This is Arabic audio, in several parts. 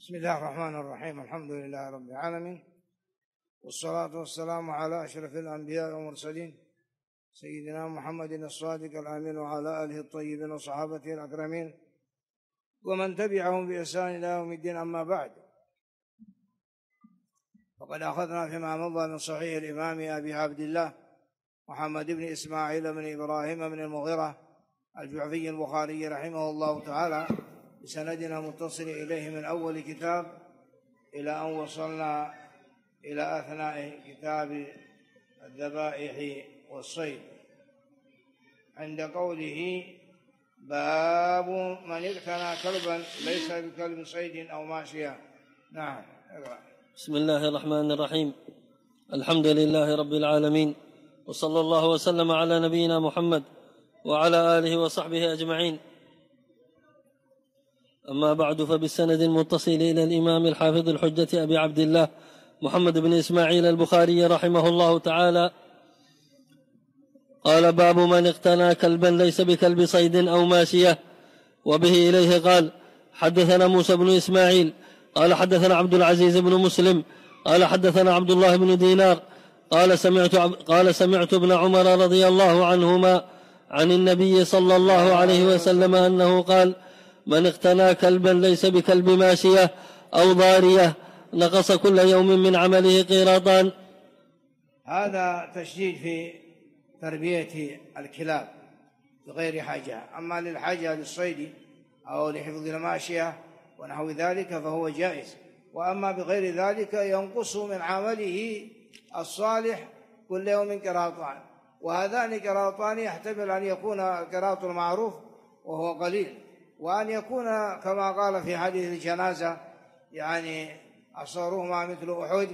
بسم الله الرحمن الرحيم. الحمد لله رب العالمين، والصلاة والسلام على أشرف الأنبياء والمرسلين سيدنا محمد الصادق الأمين وعلى آله الطيبين وصحابته الأكرمين ومن تبعهم بإحسان إلى يوم الدين. أما بعد، فقد أخذنا فيما مضى من صحيح الإمام أبي عبد الله محمد بن إسماعيل بن إبراهيم بن المغيرة الجعفي البخاري رحمه الله تعالى بسندنا متصل إليه من أول كتاب إلى أن وصلنا إلى أثناء كتاب الذبائح والصيد عند قوله: باب من اقتنى كلبا ليس بكلب صيد أو ماشية. نعم. بسم الله الرحمن الرحيم. الحمد لله رب العالمين، وصلى الله وسلم على نبينا محمد وعلى آله وصحبه أجمعين. أما بعد، فبالسند المتصل إلى الإمام الحافظ الحجة أبي عبد الله محمد بن إسماعيل البخاري رحمه الله تعالى قال: باب من اقتنى كلبا ليس بكلب صيد أو ماشية. وبه إليه قال: حدثنا موسى بن إسماعيل قال حدثنا عبد العزيز بن مسلم قال حدثنا عبد الله بن دينار قال سمعت ابن عمر رضي الله عنهما عن النبي صلى الله عليه وسلم أنه قال: من اقتنى كلبا ليس بكلب ماشية أو ضارية نقص كل يوم من عمله قيراطان. هذا تشديد في تربية الكلاب بغير حاجة. أما للحاجة للصيد أو لحفظ الماشية ونحو ذلك فهو جائز، وأما بغير ذلك ينقص من عمله الصالح كل يوم قيراطان، وهذان قيراطان يحتمل أن يكون القيراط المعروف وهو قليل، وأن يكون كما قال في حديث الجنازة يعني أصغرهما مثل أحد،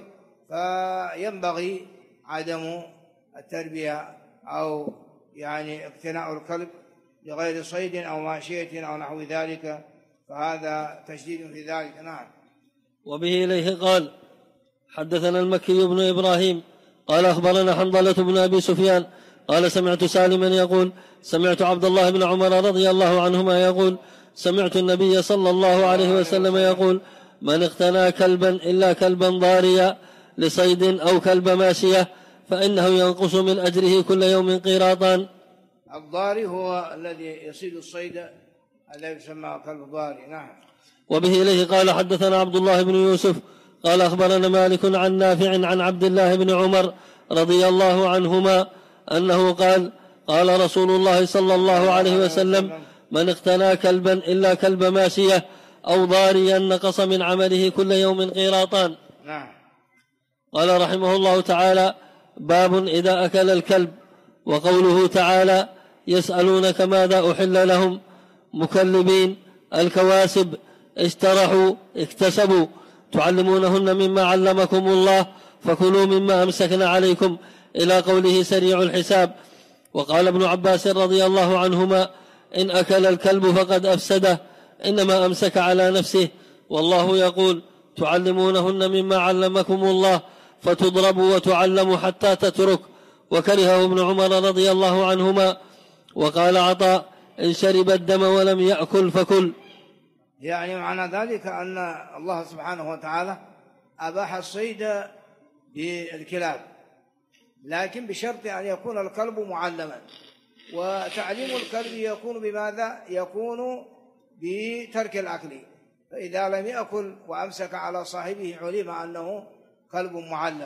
فينبغي عدم التربية أو يعني اقتناء الكلب لغير صيد أو ماشية أو نحو ذلك، فهذا تشديد في ذلك. نعم. وبه إليه قال: حدثنا المكي بن إبراهيم قال أخبرنا حنظلة بن أبي سفيان قال سمعت سالما يقول: سمعت عبد الله بن عمر رضي الله عنهما يقول: سمعت النبي صلى الله عليه وسلم يقول: من اقتنى كلبا إلا كلبا ضاريا لصيد أو كلب ماشية فإنه ينقص من أجره كل يوم قيراطان. الضاري هو الذي يصيد الصيد الذي يسمى كلب ضاري. نعم. وبه إليه قال: حدثنا عبد الله بن يوسف قال أخبرنا مالك عن نافع عن عبد الله بن عمر رضي الله عنهما أنه قال: قال رسول الله صلى الله عليه وسلم: من اقتنى كلبا إلا كلب ماشية أو ضاريا نقص من عمله كل يوم قيراطان. نعم. قال رحمه الله تعالى: باب إذا أكل الكلب. وقوله تعالى: يسألونك ماذا أحل لهم مكلبين الكواسب اشترحوا اكتسبوا تعلمونهن مما علمكم الله فكلوا مما أمسكن عليكم إلى قوله سريع الحساب. وقال ابن عباس رضي الله عنهما: إن أكل الكلب فقد أفسده، إنما أمسك على نفسه، والله يقول: تعلمونهن مما علمكم الله فتضربوا وتعلموا حتى تترك. وكرهه ابن عمر رضي الله عنهما. وقال عطاء: إن شرب الدم ولم يأكل فكل. يعني معنى ذلك أن الله سبحانه وتعالى أباح الصيد بالكلاب، لكن بشرط أن يكون الكلب معلما، وتعليم الكلب يكون بماذا؟ يكون بترك الأكل، فإذا لم يأكل وأمسك على صاحبه علم أنه كلب معلم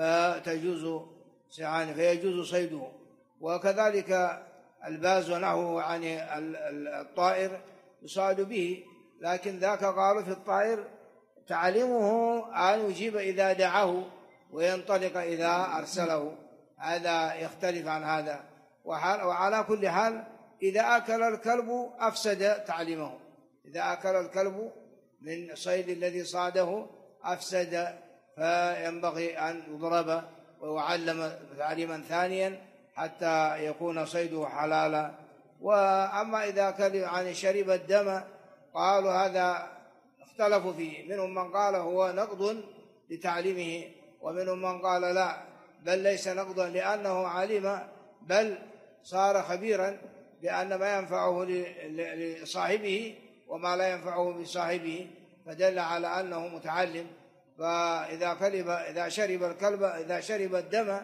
فيجوز صيده. وكذلك الباز ونحوه عن الطائر يصاد به، لكن ذاك قالوا في الطائر تعليمه أن يجيب إذا دعاه وينطلق إذا أرسله، هذا يختلف عن هذا. وعلى كل حال إذا أكل الكلب أفسد تعليمه، إذا أكل الكلب من صيد الذي صاده أفسد، فينبغي أن يضرب ويعلم تعليما ثانيا حتى يكون صيده حلالا. وأما إذا كان عن شرب الدم قالوا هذا اختلفوا فيه، منهم من قال هو نقض لتعليمه، ومنهم من قال لا، بل ليس نقضا لأنه علم، بل صار خبيرا بأن ما ينفعه لصاحبه وما لا ينفعه بصاحبه، فدل على أنه متعلم. إذا شرب الدم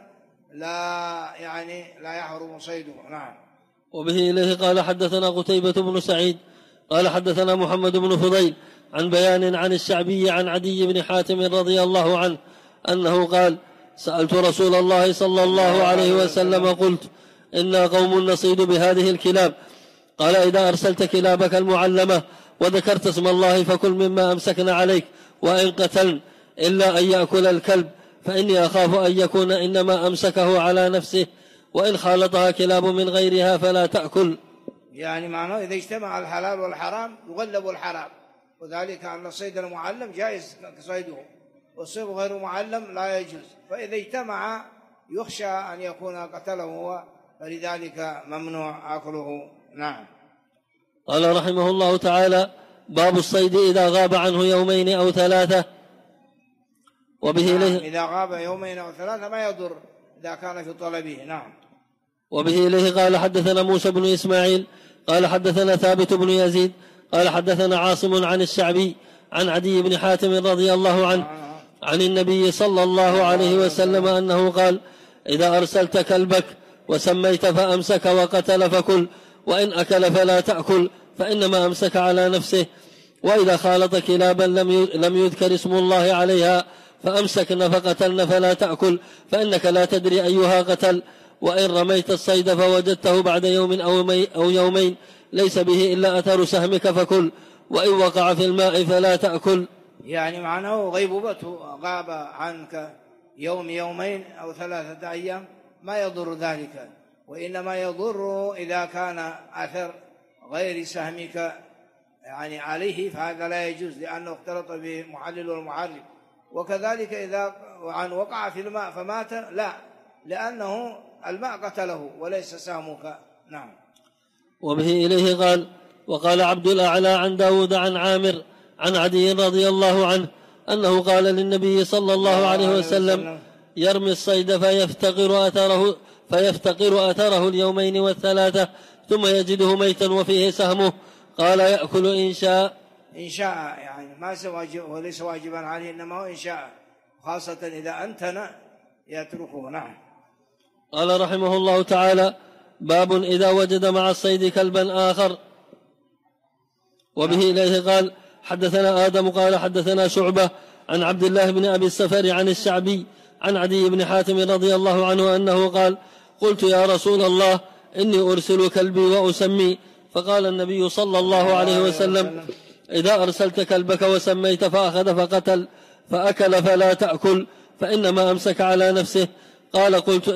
لا يحرم صيده. نعم. وبه إليه قال حدثنا قتيبة بن سعيد قال حدثنا محمد بن فضيل عن بيان عن الشعبي عن عدي بن حاتم رضي الله عنه أنه قال سألت رسول الله صلى الله عليه وسلم قلت إنا قوم نصيد بهذه الكلاب قال إذا أرسلت كلابك المعلمة وذكرت اسم الله فكل مما أمسكن عليك وإن قتلن إلا أن يأكل الكلب فإني أخاف أن يكون إنما أمسكه على نفسه وإن خالطها كلاب من غيرها فلا تأكل. يعني معناه إذا اجتمع الحلال والحرام يغلب الحرام، وذلك أن الصيد المعلم جائز كصيده والصيد غير معلم لا يجوز، فإذا اجتمع يخشى أن يكون قتله هو، فلذلك ممنوع أكله. نعم. قال رحمه الله تعالى باب الصيد إذا غاب عنه يومين أو ثلاثة. وبه إليه إذا غاب يومين أو ثلاثة ما يضر إذا كان في طلبه. نعم. وبه إليه قال حدثنا موسى بن إسماعيل قال حدثنا ثابت بن يزيد قال حدثنا عاصم عن الشعبي عن عدي بن حاتم رضي الله عنه عن النبي صلى الله عليه وسلم أنه قال إذا أرسلت كلبك وسميت فأمسك وقتل فكل، وإن أكل فلا تأكل فإنما أمسك على نفسه، وإذا خالط كلابا لم يذكر اسم الله عليها فأمسكن فقتلن فلا تأكل فإنك لا تدري أيها قتل، وإن رميت الصيد فوجدته بعد يوم أو يومين ليس به إلا أثر سهمك فكل، وإن وقع في الماء فلا تأكل. يعني معناه غيبوبته غاب عنك يومين أو 3 أيام ما يضر ذلك، وإنما يضر إذا كان أثر غير سهمك يعني عليه، فهذا لا يجوز لأنه اختلط بمحلل والمحرم. وكذلك إذا وقع في الماء فمات لا، لأنه الماء قتله وليس سهمك. نعم. وبه إليه قال وقال عبد الأعلى عن داود عن عامر عن عدي رضي الله عنه أنه قال للنبي صلى الله عليه وسلم يرمي الصيد فيفتقر أثره اليومين والثلاثة ثم يجده ميتا وفيه سهمه، قال يأكل إن شاء. إن شاء يعني ما واجب وليس واجبا عليه، إنما هو إن شاء، خاصة إذا أنتن يتركه. نعم. قال رحمه الله تعالى باب إذا وجد مع الصيد كلبا آخر. وبه إليه قال حدثنا آدم قال حدثنا شعبة عن عبد الله بن أبي السفر عن الشعبي عن عدي بن حاتم رضي الله عنه أنه قال قلت يا رسول الله إني أرسل كلبي وأسمي، فقال النبي صلى الله عليه وسلم إذا أرسلت كلبك وسميت فأخذ فقتل فأكل فلا تأكل فإنما أمسك على نفسه. قال قلت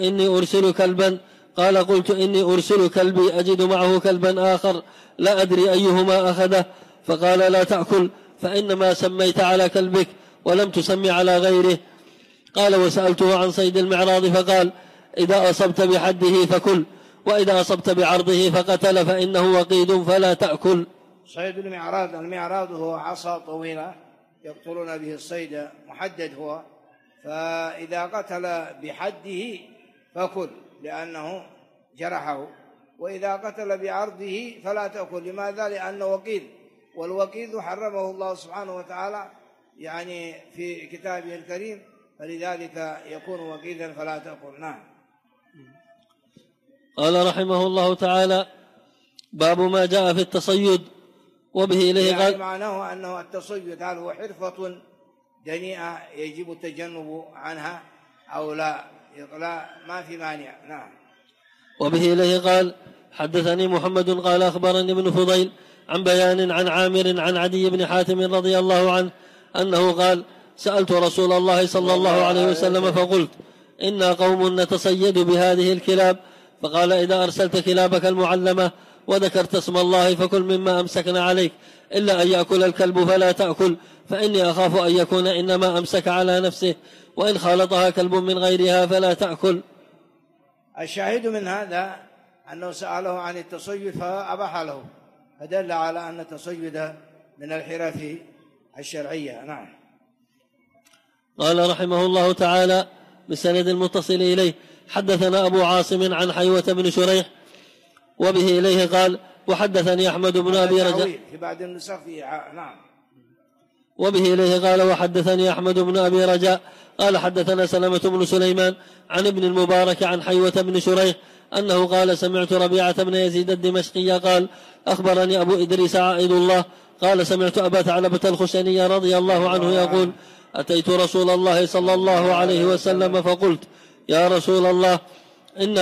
إني أرسل كلبي أجد معه كلبا آخر لا أدري أيهما أخذه، فقال لا تأكل فإنما سميت على كلبك ولم تسمي على غيره. قال وسألته عن صيد المعراض فقال إذا أصبت بحده فكل، وإذا أصبت بعرضه فقتل فإنه وقيد فلا تأكل. صيد المعراض هو عصا طويلة يقتلون به الصيد، محدد هو، فإذا قتل بحده فكل لأنه جرحه، وإذا قتل بعرضه فلا تأكل. لماذا؟ لأنه وقيد، والوقيد حرمه الله سبحانه وتعالى يعني في كتابه الكريم، فلذلك يكون وقيدا فلا تأكل. نعم. قال رحمه الله تعالى باب ما جاء في التصيد. وبه إليه يعني قال معناه أنه التصيد هل هو حرفة دنيئة يجب التجنب عنها أو لا ما في مانع. نعم. وبه إليه قال حدثني محمد قال أخبرني ابن فضيل عن بيان عن عامر عن عدي بن حاتم رضي الله عنه أنه قال سألت رسول الله صلى الله عليه وسلم فقلت إنا قوم نتصيد بهذه الكلاب، فقال إذا أرسلت كلابك المعلمة وذكرت اسم الله فكل مما أمسكنا عليك إلا أن يأكل الكلب فلا تأكل فإني أخاف أن يكون إنما أمسك على نفسه، وإن خالطها كلب من غيرها فلا تأكل. الشاهد من هذا أنه سأله عن التصيد فأباح له، فدل على أن التصيد من الحرف الشرعية. نعم. قال رحمه الله تعالى بسند المتصل إليه حدثنا أبو عاصم عن حيوة بن شريح وبه إليه قال وحدثني أحمد بن أبي رجاء في بعد النسخ. نعم. وبه إليه قال وحدثني أحمد بن أبي رجاء قال حدثنا سلمة بن سليمان عن ابن المبارك عن حيوة بن شريح أنه قال سمعت ربيعة بن يزيد الدمشقي قال أخبرني أبو إدريس عائد الله قال سمعت أبا ثعلبة الخشني رضي الله عنه يقول أتيت رسول الله صلى الله عليه وسلم فقلت يا رسول الله إنا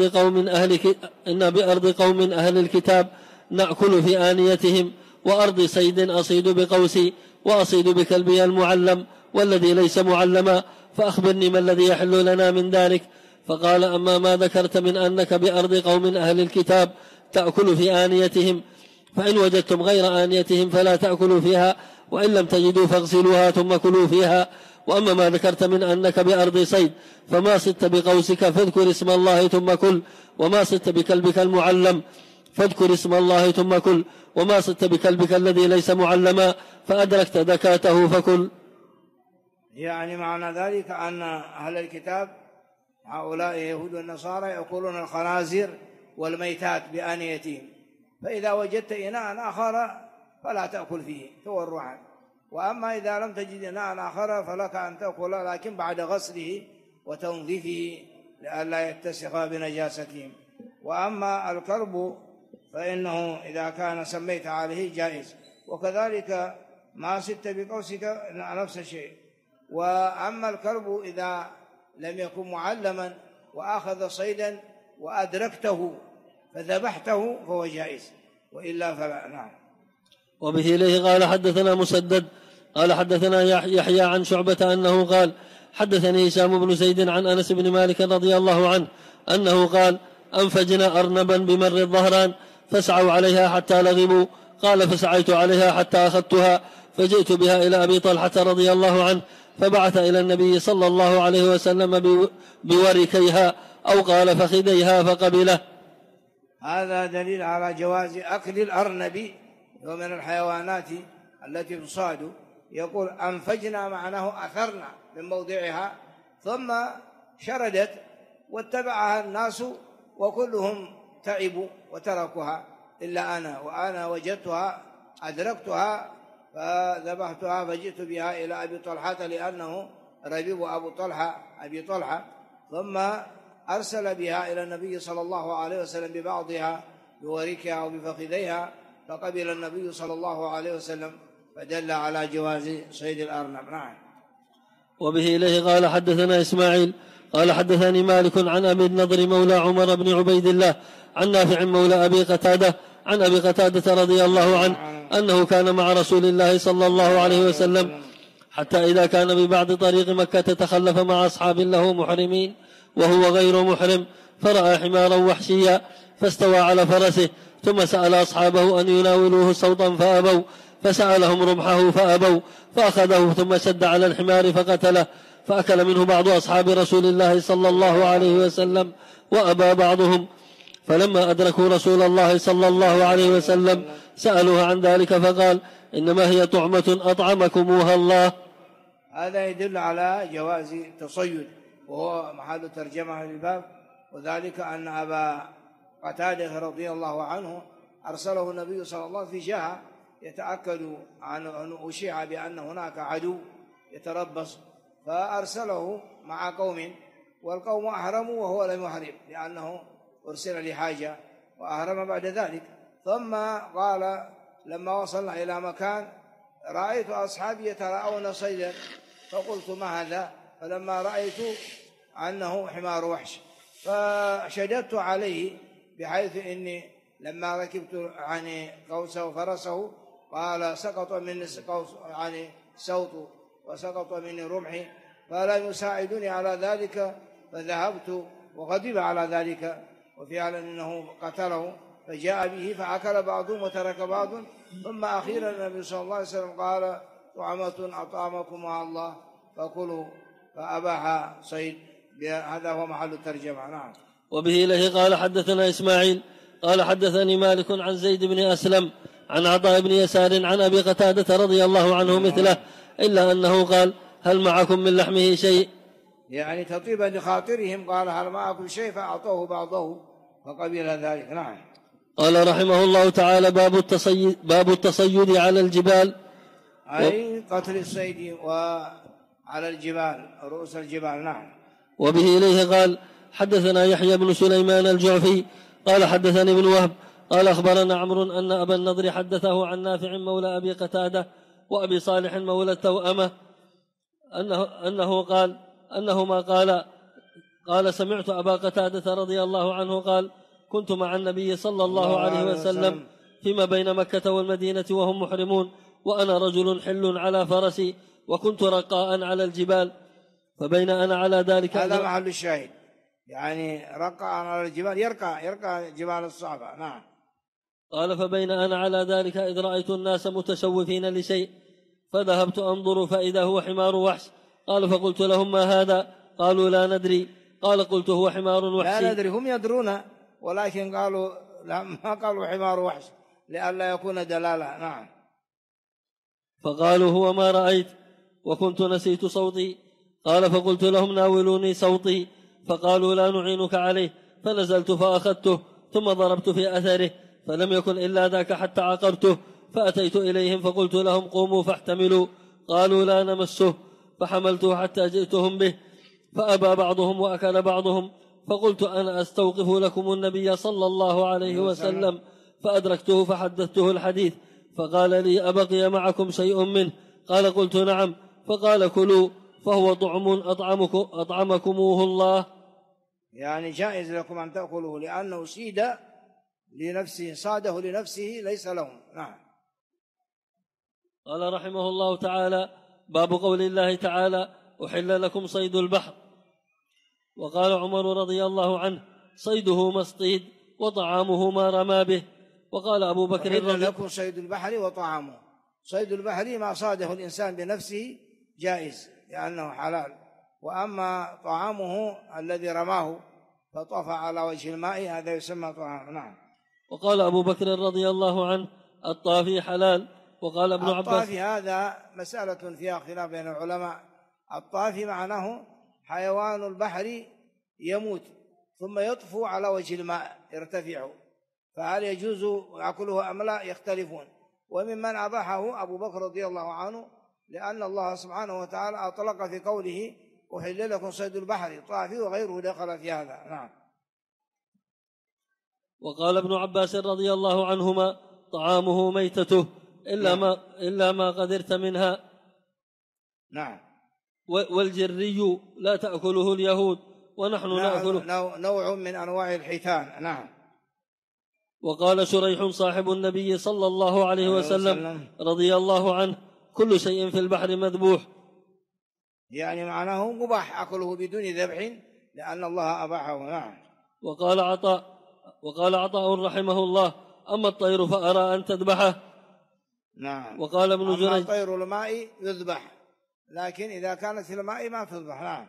بأرض قوم أهل الكتاب نأكل في آنيتهم وأرض صيد أصيد بقوسي وأصيد بكلبي المعلم والذي ليس معلما فأخبرني ما الذي يحل لنا من ذلك. فقال أما ما ذكرت من أنك بأرض قوم أهل الكتاب تأكل في آنيتهم فإن وجدتم غير آنيتهم فلا تأكلوا فيها وإن لم تجدوا فاغسلوها ثم كلوا فيها. وأما ما ذكرت من أنك بأرض صيد فما صدت بقوسك فاذكر اسم الله ثم كل وما صدت بكلبك المعلم فاذكر اسم الله ثم كل وما صدت بكلبك الذي ليس معلما فأدركت زكاته فكل. يعني معنى ذلك أن أهل الكتاب هؤلاء يهود والنصارى يأكلون الخنازير والميتات بآنيتهم، فإذا وجدت إناء آخر فلا تأكل فيه تورعا، وأما إذا لم تجد إناء آخر فلك أن تأكل لكن بعد غسله وتنظيفه لئلا يتسخ بنجاستهم. وأما الكلب فإنه إذا كان سميت عليه جائز، وكذلك ما سدت بقوسك نفس الشيء. وأما الكلب إذا لم يكن معلما وأخذ صيدا وأدركته فذبحته فهو جائز، وإلا فلا. نعم. وبه إليه قال حدثنا مسدد قال حدثنا يحيى عن شعبة أنه قال حدثني هشام بن زيد عن أنس بن مالك رضي الله عنه أنه قال أنفجنا أرنبا بمر الظهران فسعوا عليها حتى لغموا، قال فسعيت عليها حتى أخذتها فجئت بها إلى أبي طلحة رضي الله عنه فبعث إلى النبي صلى الله عليه وسلم بوركيها أو قال فخذيها فقبله. هذا دليل على جواز أكل الأرنب ومن الحيوانات التي تصاد. يقول أنفجنا معناه أثرنا من موضعها ثم شردت واتبعها الناس وكلهم تعبوا وتركوها إلا أنا، وأنا وجدتها أدركتها فذبحتها فجئت بها إلى أبي طلحة لأنه ربيب أبي طلحة، ثم أرسل بها إلى النبي صلى الله عليه وسلم ببعضها بوركها وبفخذيها فقبل النبي صلى الله عليه وسلم، فدل على جواز صيد الأرنب. نعم. وبه إليه قال حدثنا إسماعيل قال حدثني مالك عن أبي النضر مولى عمر بن عبيد الله عن نافع مولى أبي قتادة عن أبي قتادة رضي الله عنه أنه كان مع رسول الله صلى الله عليه وسلم حتى إذا كان ببعض طريق مكة تخلف مع أصحاب له محرمين وهو غير محرم فرأى حمارا وحشيا فاستوى على فرسه ثم سأل أصحابه أن يناولوه صوتا فأبوا، فسألهم رمحه فأبوا، فأخذه ثم شد على الحمار فقتله، فأكل منه بعض أصحاب رسول الله صلى الله عليه وسلم وأبى بعضهم. فلما أدركوا رسول الله صلى الله عليه وسلم سألوه عن ذلك فقال إنما هي طعمة أطعمكموها الله. هذا يدل على جواز التصيد وهو محل ترجمة للباب، وذلك أن أبا قتادة رضي الله عنه أرسله النبي صلى الله عليه وسلم في جهة يتأكد عن أن أشيع بأن هناك عدو يتربص، فأرسله مع قوم والقوم أحرموا وهو لم يحرم لأنه أرسل لحاجة وأحرم بعد ذلك. ثم قال لما وصلنا إلى مكان رأيت أصحابي يتراءون صيدا فقلت ما هذا؟ فلما رأيت أنه حمار وحش فشددت عليه بحيث إني لما ركبت عن قوسه وفرسه قال سقط مني عن صوت وسقط مني رمحي فلا يساعدني على ذلك، فذهبت وغضب على ذلك وفعلا إنه قتله فجاء به فأكل بعضهم وترك بعض. ثم أخيرا النبي صلى الله عليه وسلم قال طعمة أطعمكمها الله فكلوا، فأباح صيد. هذا هو محل الترجمة. نعم. وبه إليه قال حدثنا إسماعيل قال حدثني مالك عن زيد بن أسلم عن عطاء بن يسار عن أبي قتادة رضي الله عنه مثله إلا أنه قال هل معكم من لحمه شيء؟ يعني تطيبا لخاطرهم قال هل معكم شيء فأعطوه بعضه فقبل ذلك. نعم. قال رحمه الله تعالى باب التصيد على الجبال. أي قتل الصيد وعلى الجبال رؤوس الجبال. نعم. وبه إليه قال حدثنا يحيى بن سليمان الجعفي قال حدثني ابن وهب قال أخبرنا عمرو أن أبا النضر حدثه عن نافع مولى أبي قتادة وأبي صالح مولى التوأمة أنهما قال سمعت أبا قتادة رضي الله عنه قال كنت مع النبي صلى الله عليه وسلم فيما بين مكة والمدينة وهم محرمون وأنا رجل حل على فرسي وكنت رقاء على الجبال فبين أنا على ذلك. هذا محل الشاهد، يعني رقاء على الجبال، يرقى جبال الصعبة. نعم. قال فبين أنا على ذلك إذ رأيت الناس متشوفين لشيء فذهبت أنظر فإذا هو حمار وحش. قال فقلت لهم ما هذا؟ قالوا لا ندري. قال قلت هو حمار وحشي. لا ندري، هم يدرون ولكن قالوا لا، ما قالوا حمار وحش لئلا يكون دلالة. نعم. فقالوا هو ما رأيت وكنت نسيت صوتي. قال فقلت لهم ناولوني صوتي فقالوا لا نعينك عليه. فنزلت فأخذته ثم ضربت في أثره فلم يكن إلا ذاك حتى عقرته. فأتيت إليهم فقلت لهم قوموا فاحتملوا. قالوا لا نمسه. فحملته حتى جئتهم به فأبى بعضهم وأكل بعضهم. فقلت أنا أستوقف لكم النبي صلى الله عليه وسلم. فأدركته فحدثته الحديث فقال لي أبقي معكم شيء منه؟ قال قلت نعم. فقال كلوا فهو طعم أطعمكموه الله. يعني جائز لكم أن تأكلوه لأنه سيد لنفسه، صاده لنفسه ليس لهم. نعم. قال رحمه الله تعالى باب قول الله تعالى أحل لكم صيد البحر. وقال عمر رضي الله عنه صيده ما اصطيد وطعامه ما رمى به. وقال أبو بكر أحل لكم صيد البحر وطعامه. صيد البحر ما صاده الإنسان بنفسه جائز لأنه حلال، وأما طعامه الذي رماه فطفى على وجه الماء هذا يسمى طعام. نعم. وقال أبو بكر رضي الله عنه الطافي حلال. وقال ابن عباس الطافي هذا مسألة فيها خلاف بين العلماء. الطافي معناه حيوان البحر يموت ثم يطفو على وجه الماء يرتفع، فهل يجوز أكله أم لا يختلفون. وممن أباحه أبو بكر رضي الله عنه لأن الله سبحانه وتعالى أطلق في قوله أحل لكم صيد البحر طافي وغيره دخل في هذا. نعم. وقال ابن عباس رضي الله عنهما طعامه ميتته إلا ما قدرت منها. نعم. والجري لا تأكله اليهود ونحن نأكله، نوع من أنواع الحيتان. نعم. وقال شريح صاحب النبي صلى الله عليه وسلم رضي الله عنه كل شيء في البحر مذبوح، يعني معناه مباح أكله بدون ذبح لأن الله أباحه. نعم. وقال عطاء رحمه الله أما الطير فأرى أن تذبحه. نعم. وقال ابن جريج أما طير الماء يذبح لكن إذا كانت في الماء ما تذبح. نعم.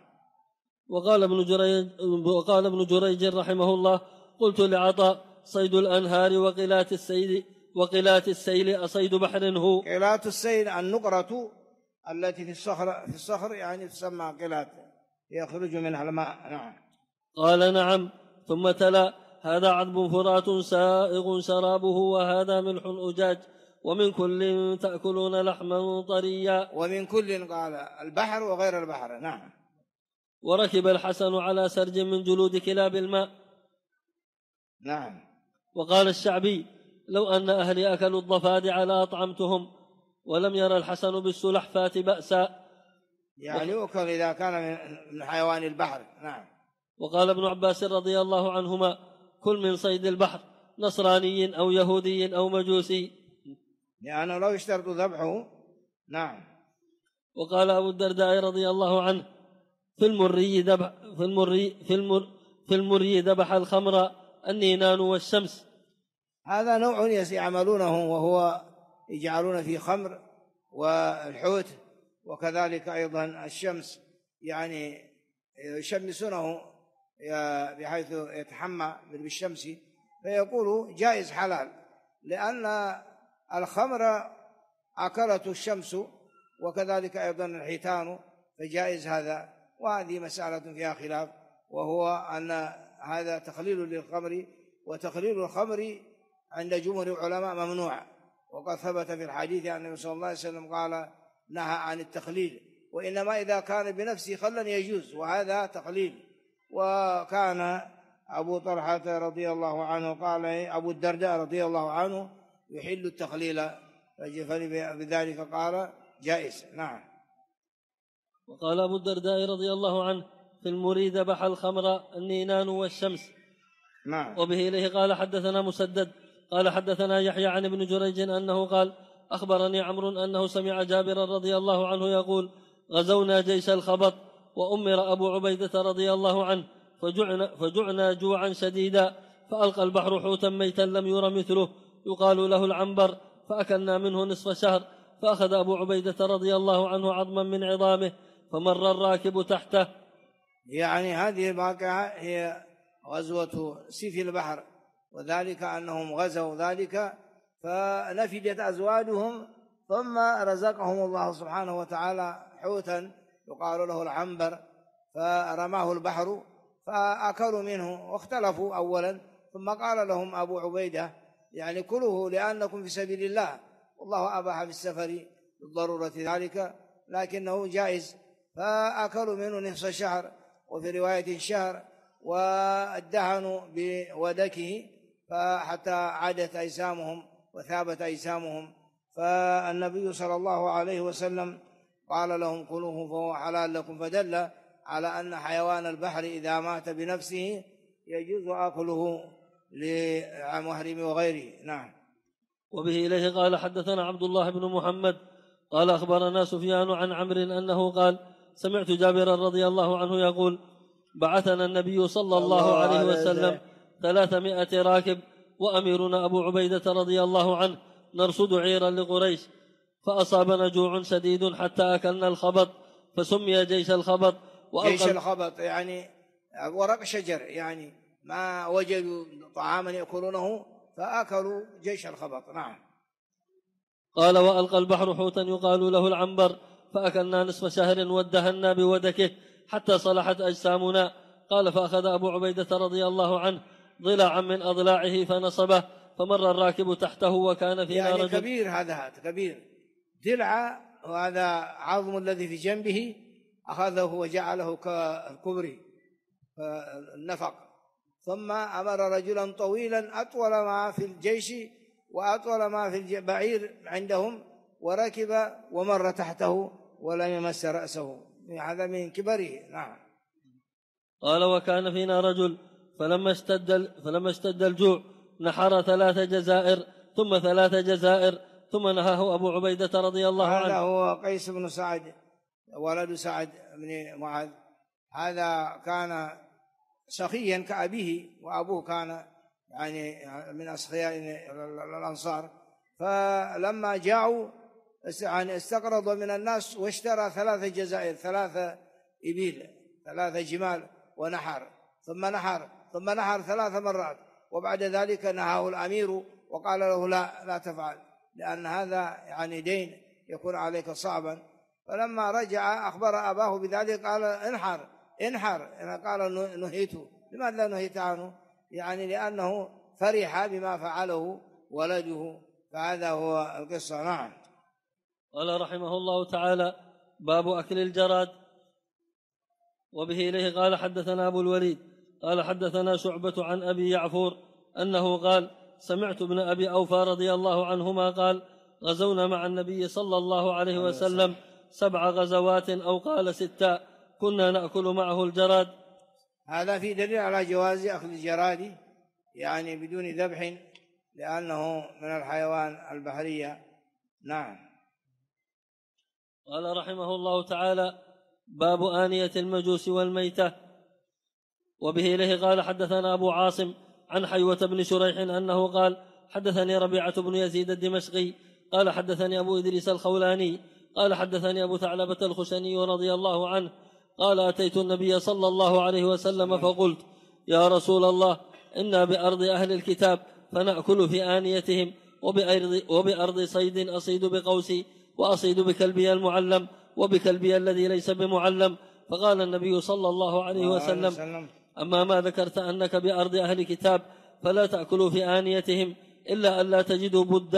وقال ابن جريج رحمه الله قلت لعطاء صيد الأنهار وقلات السيل أصيد بحر هو؟ قلات السيل النقرة التي في الصخر يعني تسمى قلات يخرج منها الماء. نعم. قال نعم. ثم تلا هذا عذب فرات سائغ شرابه وهذا ملح أجاج ومن كل تأكلون لحما طريا. ومن كل قال البحر وغير البحر. نعم. وركب الحسن على سرج من جلود كلاب الماء. نعم. وقال الشعبي لو أن أهلي أكلوا الضفادع لأطعمتهم ولم ير الحسن بالسلحفاة بأسا، يعني يؤكل إذا كان من حيوان البحر. نعم. وقال ابن عباس رضي الله عنهما كل من صيد البحر نصراني أو يهودي أو مجوسي، لأنه لو يشترط ذبحه. نعم. وقال أبو الدرداء رضي الله عنه في المري ذبح الخمر النينان والشمس. هذا نوع يعملونه وهو يجعلون فيه خمر والحوت وكذلك أيضا الشمس، يعني يشمسونه بحيث يتحمى بالشمس، فيقول جائز حلال لأن الخمر أكلته الشمس وكذلك أيضا الحيتان فجائز هذا. وهذه مسألة فيها خلاف، وهو أن هذا تخليل للخمر، وتخليل الخمر عند جمهور العلماء ممنوع، وقد ثبت في الحديث أن النبي صلى الله عليه وسلم قال نهى عن التخليل، وإنما إذا كان بنفسه خلا يجوز، وهذا تقليل. وكان أبو طلحة رضي الله عنه قال أبو الدرداء رضي الله عنه يحل التخليل، فبذلك قال جائز. نعم. وقال أبو الدرداء رضي الله عنه في المريد بح الخمر النينان والشمس. نعم. وبه إليه قال حدثنا مسدد قال حدثنا يحيى عن ابن جريج أنه قال أخبرني عمرو أنه سمع جابرا رضي الله عنه يقول غزونا جيش الخبط وأمر أبو عبيدة رضي الله عنه فجعنا جوعا شديدا، فألقى البحر حوتا ميتا لم ير مثله يقال له العنبر، فأكلنا منه نصف شهر، فأخذ أبو عبيدة رضي الله عنه عظما من عظامه فمر الراكب تحته. يعني هذه الواقعة هي غزوة سيف البحر، وذلك أنهم غزوا ذلك فنفدت أزواجهم، ثم رزقهم الله سبحانه وتعالى حوتا يقال له العنبر، فرماه البحر فأكلوا منه واختلفوا أولا، ثم قال لهم أبو عبيدة يعني كلوه لأنكم في سبيل الله، والله أباح في السفر بالضرورة ذلك لكنه جائز، فأكلوا منه نصف شهر، وفي رواية شهر، وادهنوا بودكه فحتى عادت أجسامهم وثابت أجسامهم. فالنبي صلى الله عليه وسلم قال لهم كلوه فهو حلال لكم، فدل على أن حيوان البحر إذا مات بنفسه يجوز أكله لمحرم وغيره. نعم. وبه إليه قال حدثنا عبد الله بن محمد قال أخبرنا سفيان عن عمرو أنه قال سمعت جابرا رضي الله عنه يقول بعثنا النبي صلى الله عليه وسلم 300 راكب وأميرنا أبو عبيدة رضي الله عنه نرصد عيرا لقريش، فأصابنا جوع شديد حتى أكلنا الخبط فسمي جيش الخبط. جيش الخبط يعني ورق شجر، يعني ما وجدوا طعاما يأكلونه فأكلوا جيش الخبط. نعم. قال وألقى البحر حوتا يقال له العنبر فأكلنا نصف شهر وادهنا بودكه حتى صلحت أجسامنا. قال فأخذ أبو عبيدة رضي الله عنه ضلعا من أضلاعه فنصبه فمر الراكب تحته وكان فينا يعني رجل كبير، هذا كبير ضلع، وهذا عظم الذي في جنبه أخذه وجعله ككبري النفق، ثم أمر رجلا طويلا أطول ما في الجيش وأطول ما في البعير عندهم وركب ومر تحته ولم يمس رأسه، هذا من كبره. نعم. قال وكان فينا رجل فلما اشتد الجوع نحر 3 جزائر ثم 3 جزائر ثم نهاه أبو عبيدة رضي الله عنه. هذا هو قيس بن سعد ولد سعد بن معاذ، هذا كان سخيا كأبيه، وأبوه كان يعني من أسخياء الأنصار، فلما جاءوا استقرضوا من الناس واشترى 3 جزائر 3 إبل 3 جمال ونحر ثم نحر ثم نحر 3 مرات، وبعد ذلك نهاه الأمير وقال له لا تفعل، لأن هذا يعني دين يكون عليك صعبا. فلما رجع أخبر أباه بذلك قال انحر، قال نهيت. لماذا نهيت عنه؟ يعني لأنه فرح بما فعله ولده. فهذا هو القصة. نعم. قال رحمه الله تعالى باب أكل الجراد. وبه إليه قال حدثنا أبو الوليد قال حدثنا شعبة عن أبي يعفور أنه قال سمعت ابن أبي أوفى رضي الله عنهما قال غزونا مع النبي صلى الله عليه وسلم 7 غزوات أو قال 6 كنا نأكل معه الجراد. هذا في دليل على جواز أكل الجراد يعني بدون ذبح، لأنه من الحيوان البحرية. نعم. قال رحمه الله تعالى باب آنية المجوس والميتة. وبه إليه قال حدثنا أبو عاصم عن حيوة بن شريح أنه قال حدثني ربيعة بن يزيد الدمشقي قال حدثني أبو إدريس الخولاني قال حدثني أبو ثعلبة الخشني رضي الله عنه قال أتيت النبي صلى الله عليه وسلم فقلت يا رسول الله إنا بأرض أهل الكتاب فنأكل في آنيتهم وبأرض صيد أصيد بقوسي وأصيد بكلبي المعلم وبكلبي الذي ليس بمعلم. فقال النبي صلى الله عليه وسلم أما ما ذكرت أنك بأرض أهل كتاب فلا تأكلوا في آنيتهم إلا ألا تجدوا بدا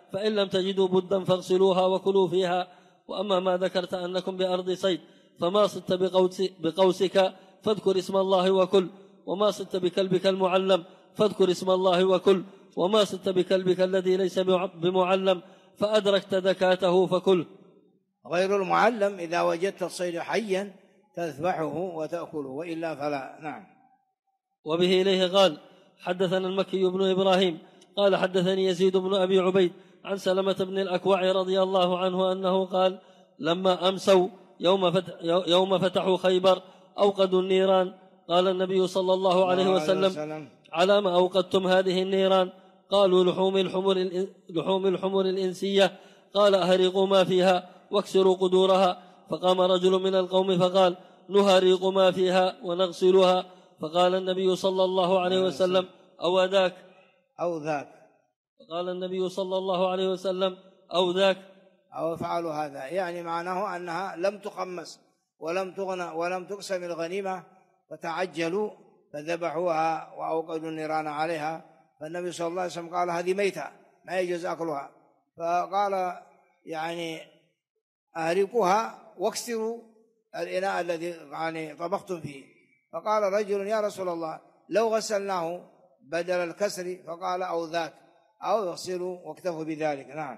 فإن لم تجدوا بدا فاغسلوها وكلوا فيها. وأما ما ذكرت أنكم بأرض صيد فما صدت بقوسك فاذكر اسم الله وكل، وما صدت بكلبك المعلم فاذكر اسم الله وكل، وما صدت بكلبك الذي ليس بمعلم فأدركت ذكاته فكل. غير المعلم إذا وجدت الصيد حيا تذبحه وتأكله، وإلا فلا. نعم. وبه إليه قال حدثنا المكي بن إبراهيم قال حدثني يزيد بن أبي عبيد عن سلمة بن الأكوع رضي الله عنه أنه قال لما أمسوا يوم فتحوا خيبر أوقدوا النيران، قال النبي صلى الله عليه وسلم على ما أوقدتم هذه النيران؟ قالوا لحوم الحمر الإنسية. قال أهرقوا ما فيها واكسروا قدورها. فقام رجل من القوم فقال نهرق ما فيها ونغسلها. فقال النبي صلى الله عليه وسلم أو ذاك أو ذاك. فقال النبي صلى الله عليه وسلم أو ذاك أو فعلوا هذا، يعني معناه أنها لم تخمس ولم تغنى ولم تقسم الغنيمة، فتعجلوا فذبحوها وأوقدوا النيران عليها. فالنبي صلى الله عليه وسلم قال هذه ميتة ما يجوز أكلها، فقال يعني أهرقوها واكسروا الإناء الذي يعني طبختم فيه. فقال رجل يا رسول الله لو غسلناه بدل الكسر، فقال أو ذاك أو يغسلوا واكتفوا بذلك. نعم.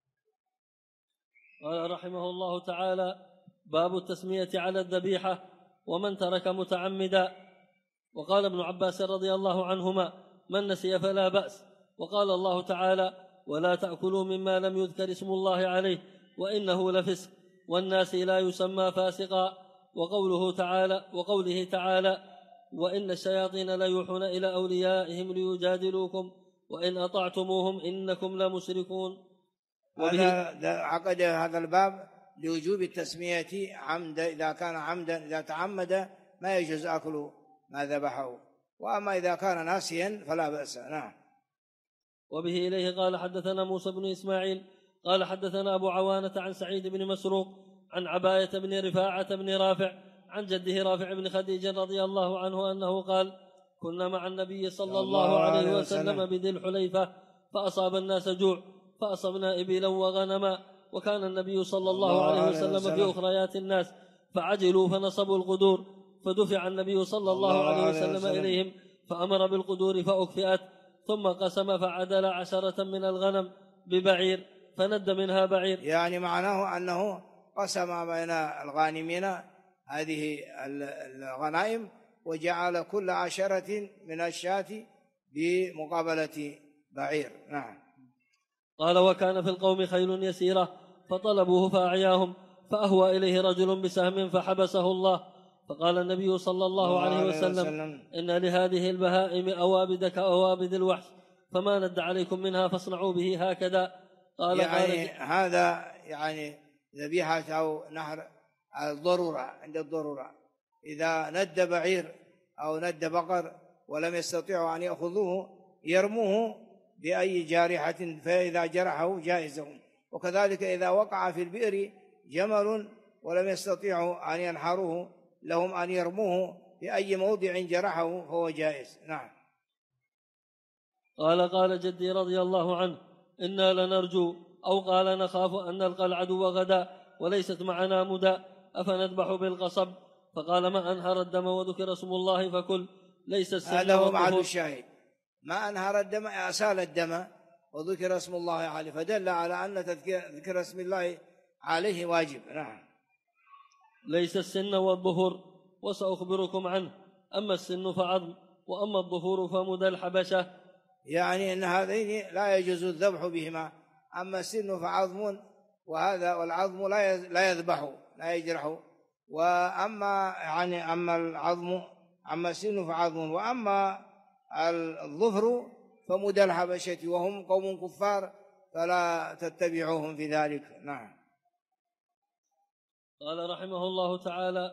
قال رحمه الله تعالى باب التسمية على الذبيحة ومن ترك متعمدا. وقال ابن عباس رضي الله عنهما من نسي فلا بأس. وقال الله تعالى ولا تأكلوا مما لم يذكر اسم الله عليه وإنه لفسق، والناس لا يسمى فاسقا. وقوله تعالى وإن الشياطين ليوحون إلى أوليائهم ليجادلوكم وإن أطعتموهم إنكم لمشركون. عقد هذا الباب لوجوب التسمية عمدا، إذا كان عمدا إذا تعمد ما يجوز أكل ما ذبحه، وأما إذا كان ناسيا فلا بأس. نعم. وبه إليه قال حدثنا موسى بن إسماعيل قال حدثنا أبو عوانة عن سعيد بن مسروق عن عباية بن رفاعة بن رافع عن جده رافع بن خديج رضي الله عنه أنه قال كنا مع النبي صلى الله عليه وسلم بذي الحليفة فأصاب الناس جوع فأصبنا إبلا وغنما، وكان النبي صلى الله عليه وسلم في أخريات الناس فعجلوا فنصبوا القدور، فدفع النبي صلى الله عليه وسلم إليهم فأمر بالقدور فأكفئت، ثم قسم فعدل 10 من الغنم ببعير فند منها بعير. يعني معناه أنه قسم بين الغانمين هذه الغنائم وجعل كل 10 من الشاة بمقابلة بعير. نعم. قال وكان في القوم خيل يسيرة فطلبوه فأعياهم، فأهوى إليه رجل بسهم فحبسه الله، فقال النبي صلى الله عليه وسلم إن لهذه البهائم أوابد كأوابد الوحش، فما ند عليكم منها فاصنعوا به هكذا. قال يعني هذا يعني ذبيحة أو نحر الضرورة، عند الضرورة إذا ند بعير أو ند بقر ولم يستطيعوا أن يأخذوه يرموه بأي جارحة، فإذا جرحه جائزهم. وكذلك إذا وقع في البئر جمل ولم يستطيعوا أن ينحروه لهم أن يرموه بأي موضع جرحه فهو جائز. نعم. قال جدي رضي الله عنه إنا لنرجو أو قال نخاف أن نلقى العدو غدا وليست معنا مدى أفنذبح بالقصب؟ فقال ما أنهر الدم وذكر اسم الله فكل ليس السن. هذا هو معلوم الشاهد، ما أنهر الدم أسال الدم وذكر اسم الله عليه، فدل على أن ذكر اسم الله عليه واجب. نعم. ليس السن والظهور وسأخبركم عنه، أما السن فعظم وأما الظهور فمدى الحبشة. يعني أن هذين لا يجوز الذبح بهما، أما السن فعظم وهذا والعظم لا يذبح لا يجرح، وأما يعني أما السن فعظم، وأما الظفر فمدى الحبشة وهم قوم كفار فلا تتبعوهم في ذلك. نعم. قال رحمه الله تعالى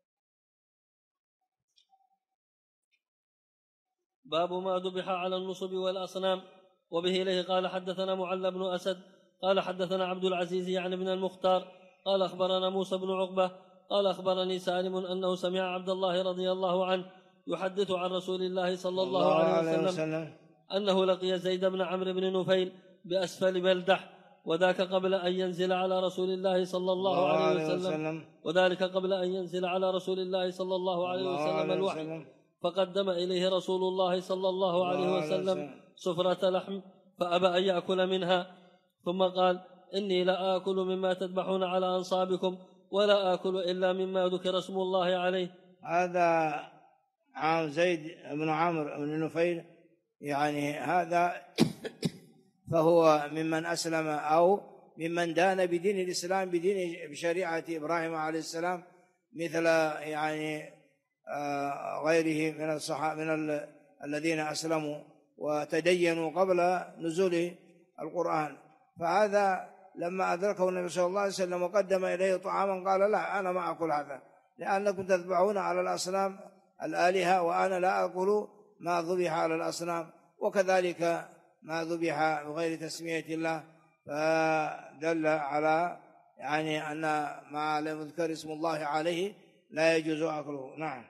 باب ما ذبح على النصب والأصنام. وبه إليه قال حدثنا معل بن أسد قال حدثنا عبد العزيز يعني بن المختار قال أخبرنا موسى بن عقبة قال أخبرني سالم أنه سمع عبد الله رضي الله عنه يحدث عن رسول الله صلى الله عليه وسلم أنه لقي زيد بن عمرو بن نفيل بأسفل ملدح، وذاك قبل أن ينزل على رسول الله صلى الله عليه وسلم وذلك قبل أن ينزل على رسول الله صلى الله عليه وسلم الوحي، فقدم إليه رسول الله صلى الله عليه وسلم سفرة لحم فأبى أن يأكل منها، ثم قال: إني لا آكل مما تذبحون على أنصابكم ولا آكل إلا مما ذكر اسم الله عليه. هذا عام زيد بن عمرو بن نفيل، يعني هذا فهو ممن أسلم أو ممن دان بدين الإسلام بشريعة إبراهيم عليه السلام، مثل يعني غيره من الصحابة من الذين أسلموا وتدينوا قبل نزول القرآن. فهذا لما أدركه النبي صلى الله عليه وسلم وقدم إليه طعاما قال: لا، أنا ما أكل هذا، لأنكم تذبحون على الأصنام الآلهة وأنا لا أكل ما ذبح على الأصنام، وكذلك ما ذبح بغير تسمية الله، فدل على يعني أن ما لم يذكر اسم الله عليه لا يجوز أكله. نعم.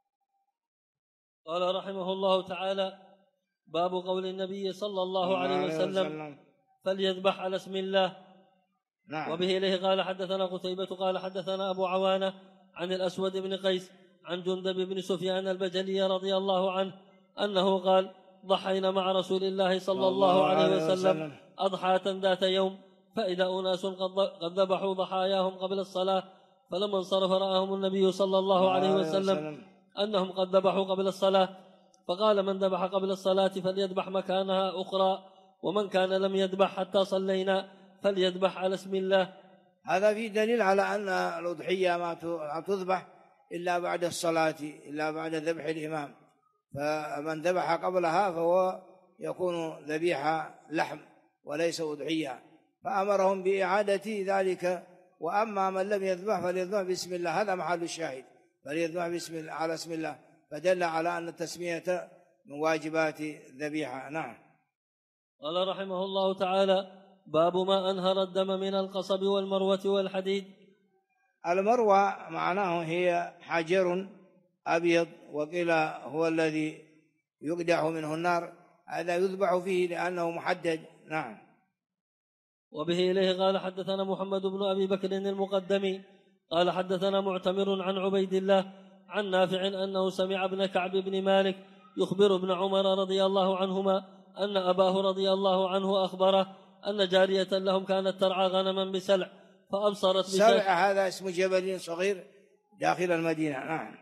قال رحمه الله تعالى: باب قول النبي صلى الله عليه وسلم: فليذبح على اسم الله. نعم. وبه إليه قال حدثنا قتيبة قال حدثنا أبو عوانة عن الأسود بن قيس عن جندب بن سفيان البجلي رضي الله عنه أنه قال: ضحينا مع رسول الله صلى الله عليه وسلم أضحاة ذات يوم، فإذا أناس قد ذبحوا ضحاياهم قبل الصلاة، فلما انصرف رآهم النبي صلى الله عليه وسلم أنهم قد ذبحوا قبل الصلاة، فقال: من ذبح قبل الصلاة فليذبح مكانها أخرى، ومن كان لم يذبح حتى صلينا فليذبح على اسم الله. هذا في دليل على أن الأضحية ما تذبح إلا بعد الصلاة، إلا بعد ذبح الإمام، فمن ذبح قبلها فهو يكون ذبيحة لحم وليس أضحية، فأمرهم بإعادة ذلك. وأما من لم يذبح فليذبح بسم الله، هذا محل الشاهد، فليذبح بسم الله على اسم الله، فدل على أن التسمية من واجبات الذبيحة. نعم. قال رحمه الله تعالى: باب ما أنهر الدم من القصب والمروة والحديد. المروة معناه هي حجر أبيض، وقيل هو الذي يقدح منه النار، هذا يذبح فيه لأنه محدد. نعم. وبه إليه قال حدثنا محمد بن أبي بكر المقدمي قال حدثنا معتمر عن عبيد الله عن نافع أنه سمع ابن كعب بن مالك يخبر ابن عمر رضي الله عنهما أن أباه رضي الله عنه أخبره أن جارية لهم كانت ترعى غنما بسلع، فأبصرت سلع هذا اسم جبل صغير داخل المدينة. نعم.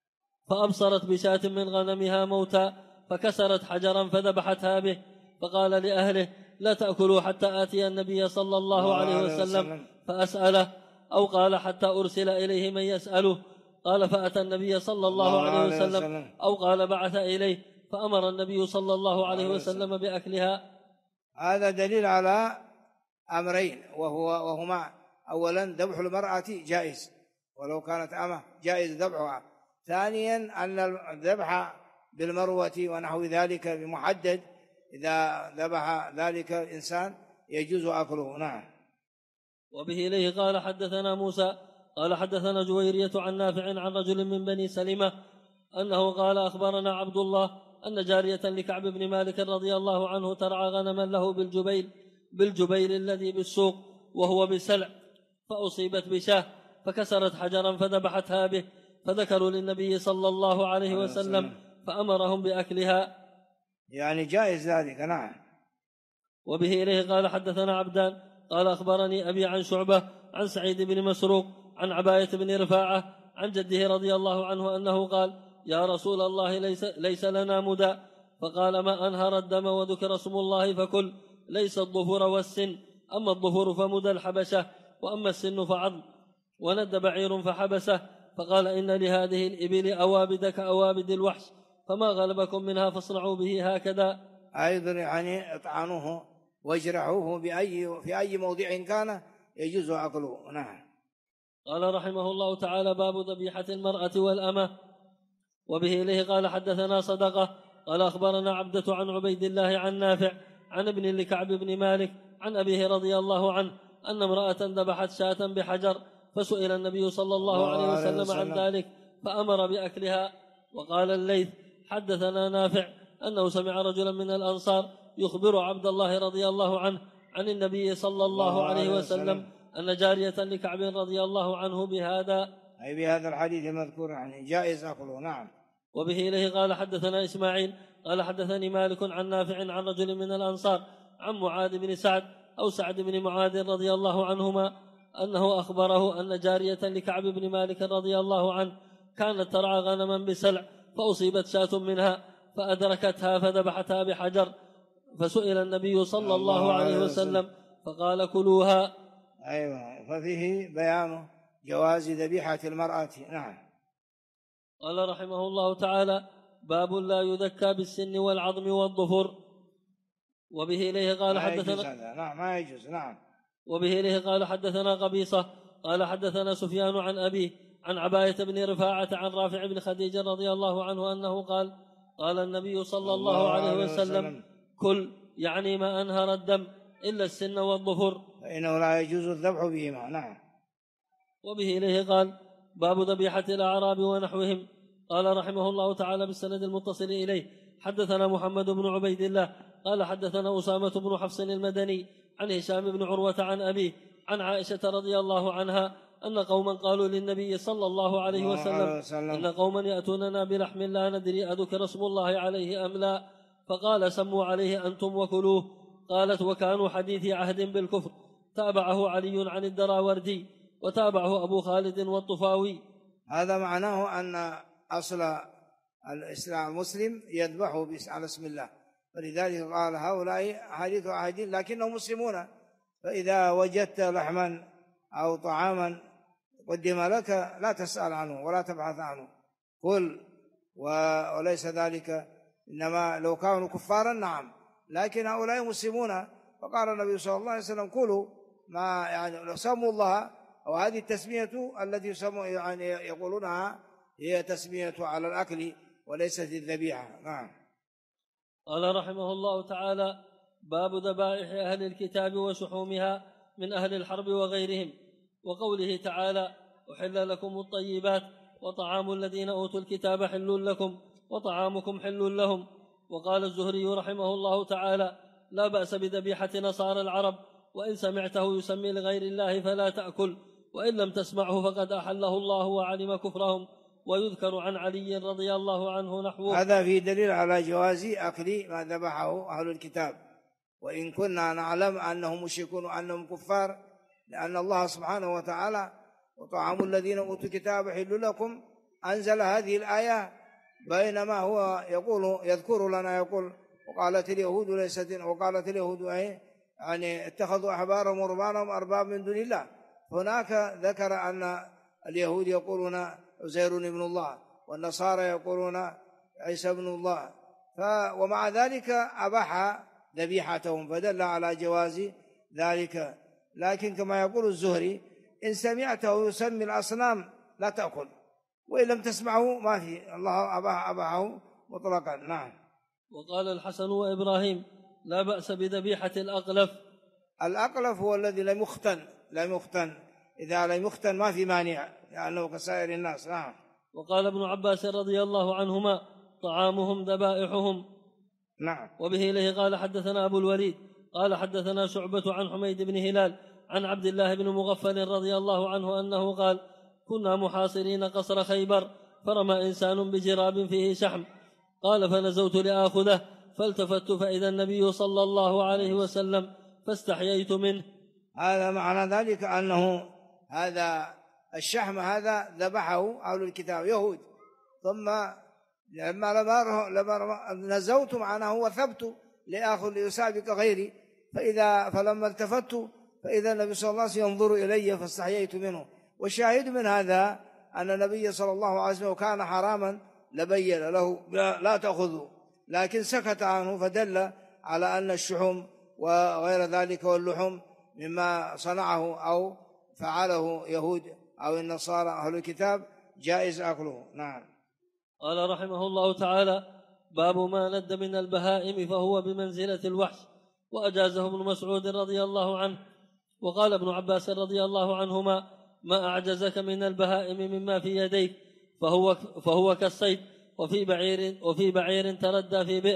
فأبصرت بشاة من غنمها موتى، فكسرت حجرا فذبحتها به، فقال لأهله: لا تأكلوا حتى آتي النبي صلى الله عليه وسلم فأسأله، أو قال: حتى أرسل إليه من يسأله. قال: فأتى النبي صلى الله عليه وسلم، أو قال: بعث إليه، فأمر النبي صلى الله عليه وسلم بأكلها. هذا دليل على أمرين، وهما: أولا ذبح المرأة جائز ولو كانت أمة، جائز ذبحها. ثانيا أن الذبح بالمروة ونحو ذلك بمحدد، إذا ذبح ذلك الإنسان يجوز أكله. نعم. وبه إليه قال حدثنا موسى قال حدثنا جويرية عن نافع عن رجل من بني سلمة أنه قال: أخبرنا عبد الله أن جارية لكعب بن مالك رضي الله عنه ترعى غنما له بالجبيل الذي بالسوق وهو بسلع، فأصيبت بشاه فكسرت حجرا فذبحتها به، فذكروا للنبي صلى الله عليه وسلم فأمرهم بأكلها، يعني جائز ذلك. نعم. وبه إليه قال حدثنا عبدان قال أخبرني أبي عن شعبة عن سعيد بن مسروق عن عباية بن رفاعة عن جده رضي الله عنه أنه قال: يا رسول الله ليس لنا مدى، فقال: ما أنهر الدم وذكر اسم الله فكل، ليس الظفر والسن، أما الظفر فمدى الحبشة، وأما السن فعظم، وند بعير فحبسه، فقال: إن لهذه الإبل أوابد كأوابد الوحش، فما غلبكم منها فاصنعوا به هكذا. أيضا يعني اطعنوه واجرحوه في أي موضع كان يجوز أكله. نعم. قال رحمه الله تعالى: باب ذبيحة المرأة والأمة. وبه إليه قال حدثنا صدقة قال أخبرنا عبدة عن عبيد الله عن نافع عن ابن لكعب بن مالك عن أبيه رضي الله عنه أن امرأة ذبحت شاة بحجر، فسئل النبي صلى الله عليه وسلم عن ذلك فأمر بأكلها. وقال الليث: حدثنا نافع أنه سمع رجلا من الأنصار يخبر عبد الله رضي الله عنه عن النبي صلى الله عليه وسلم أن جارية لكعب رضي الله عنه بهذا، أي بهذا الحديث المذكور يعني جائز أكله. نعم. وبه إليه قال حدثنا إسماعيل قال حدثني مالك عن نافع عن رجل من الأنصار عن معاذ بن سعد أو سعد بن معاذ رضي الله عنهما أنه أخبره أن جارية لكعب بن مالك رضي الله عنه كانت ترعى غنما بسلع فأصيبت شاة منها فأدركتها فذبحتها بحجر، فسئل النبي صلى الله عليه وسلم فقال كلوها. أيوة، ففيه بيان جواز ذبيحة المرأة. نعم. قال رحمه الله تعالى باب لا يذكى بالسن والعظم والظفر. وبه إليه قال حدثنا نعم ما يجوز. نعم. وبه إليه قال حدثنا قبيصة قال حدثنا سفيان عن أبيه عن عباية بن رفاعة عن رافع بن خديج رضي الله عنه أنه قال قال النبي صلى الله عليه وسلم كل يعني ما أنهر الدم إلا السن والظفر فإنه لا يجوز الذبح بهما. نعم. وبه إليه قال باب ذبيحة الأعراب ونحوهم. قال رحمه الله تعالى بالسند المتصل إليه حدثنا محمد بن عبيد الله قال حدثنا أسامة بن حفص المدني عن هشام بن عروة عن أبيه عن عائشة رضي الله عنها أن قوما قالوا للنبي صلى الله عليه وسلم إن قوما يأتوننا بلحم لا ندري أذكر اسم الله عليه أم لا، فقال سموا عليه أنتم وكلوه. قالت وكانوا حديث عهد بالكفر. تابعه علي عن الدراوردي وتابعه أبو خالد والطفاوي. هذا معناه أن أصل الإسلام المسلم يذبح على اسم الله، فلذلك قال هؤلاء حديث عهد لكنهم مسلمون، فإذا وجدت لحما أو طعاما قدم لك لا تسأل عنه ولا تبحث عنه، كل وليس ذلك. إنما لو كانوا كفارا نعم، لكن هؤلاء مسلمون، فقال النبي صلى الله عليه وسلم كلوا ما يعني لو سموا الله. أو هذه التسمية التي يعني يقولونها هي تسمية على الأكل وليست الذبيحة. نعم. قال رحمه الله تعالى باب ذبائح أهل الكتاب وشحومها من أهل الحرب وغيرهم، وقوله تعالى أحل لكم الطيبات وطعام الذين أوتوا الكتاب حل لكم وطعامكم حل لهم. وقال الزهري رحمه الله تعالى لا بأس بذبيحة نصارى العرب، وإن سمعته يسمي لغير الله فلا تأكل، وإن لم تسمعه فقد أحله الله وعلم كفرهم. ويذكر عن علي رضي الله عنه نحوه. هذا فيه دليل على جواز أكل ما ذبحه أهل الكتاب، وإن كنا نعلم أنهم مشركون وأنهم كفار، لأن الله سبحانه وتعالى وطعام الذين أوتوا الكتاب حل لكم أنزل هذه الآية، بينما هو يذكر لنا يقول وقالت اليهود ليست، وقالت اليهود يعني اتخذوا أحبارهم ورهبانهم أرباب من دون الله. هناك ذكر أن اليهود يقولون عزير ابن الله، والنصارى يقولون عيسى ابن الله، ومع ذلك أباح ذبيحتهم، فدل على جواز ذلك. لكن كما يقول الزهري إن سمعته يسمي الأصنام لا تأكل، وإن لم تسمعه ما في، الله أباحه مطلقا. نعم. وقال الحسن وإبراهيم لا بأس بذبيحة الأقلف. الأقلف هو الذي لم يختن، إذا لم يختن ما في مانع لأنه كسائر الناس. نعم. وقال ابن عباس رضي الله عنهما طعامهم ذبائحهم. نعم. وبه إليه قال حدثنا أبو الوليد قال حدثنا شعبة عن حميد بن هلال عن عبد الله بن مغفل رضي الله عنه أنه قال كنا محاصرين قصر خيبر فرمى إنسان بجراب فيه شحم، قال فنزوت لآخذه فالتفت فإذا النبي صلى الله عليه وسلم فاستحييت منه. هذا معنى ذلك أنه هذا الشحم هذا ذبحه أهل الكتاب يهود، ثم لما نزوت معناه وثبت لآخذ ليسابق غيري، فلما التفت فإذا النبي صلى الله عليه وسلم ينظر إلي فاستحييت منه. والشاهد من هذا أن النبي صلى الله عليه وسلم كان حراما لبين له لا تأخذه، لكن سكت عنه، فدل على أن الشحوم وغير ذلك واللحوم مما صنعه أو فعله يهود أو النصارى أهل الكتاب جائز أكله. نعم. قال رحمه الله تعالى باب ما ند من البهائم فهو بمنزلة الوحش، وأجازه ابن مسعود رضي الله عنه. وقال ابن عباس رضي الله عنهما ما أعجزك من البهائم مما في يديك فهو كالصيد، وفي بعير تردى في بئر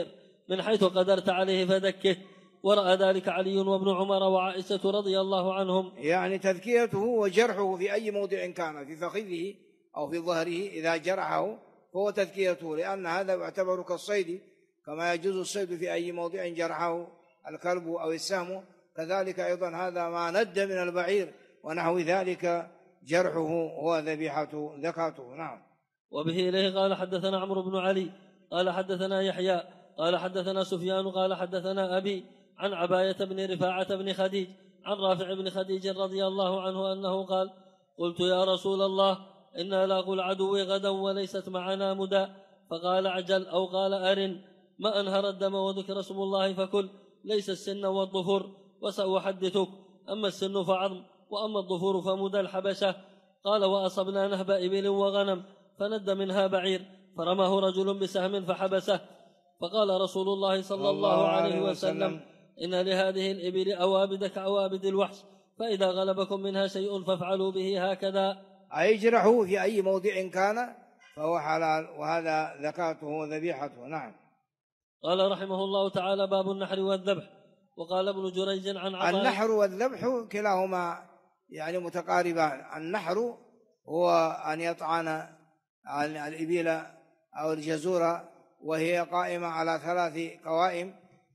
من حيث قدرت عليه فدكه. ورأى ذلك علي وابن عمر وعائشة رضي الله عنهم. يعني تذكيته وجرحه في أي موضع كان، في فخذه أو في ظهره إذا جرحه فهو تذكيته، لأن هذا يعتبر كالصيد، كما يجوز الصيد في أي موضع جرحه الكلب أو السهم، كذلك أيضا هذا ما ند من البعير ونحو ذلك جرحه هو ذكاته. نعم. وبه إليه قال حدثنا عمرو بن علي قال حدثنا يحيى قال حدثنا سفيان قال حدثنا أبي عن عباية بن رفاعة بن خديج عن رافع بن خديج رضي الله عنه أنه قال: قلت يا رسول الله إنا لاقوا العدو غدا وليست معنا مدى، فقال: عجل، أو قال: أرن، ما أنهر الدم وذكر اسم الله فكل، ليس السن والظفر، وسأحدثك، أما السن فعظم، وأما الظفر فمدى الحبشة. قال: وأصبنا نهب إبل وغنم فند منها بعير، فرماه رجل بسهم فحبسه، فقال رسول الله صلى الله عليه وسلم: إن لهذه الإبل أوابد كأوابد الوحش، فإذا غلبكم منها شيء فافعلوا به هكذا. أي جرحه في أي موضع كان فهو حلال، وهذا ذكاته وذبيحته. نعم. قال رحمه الله تعالى: باب النحر والذبح. وقال ابن جريج عن عطاء: النحر والذبح كلاهما يعني متقاربان. النحر هو أن يطعن عن الإبل أو الجزورة وهي قائمة على 3 قوائم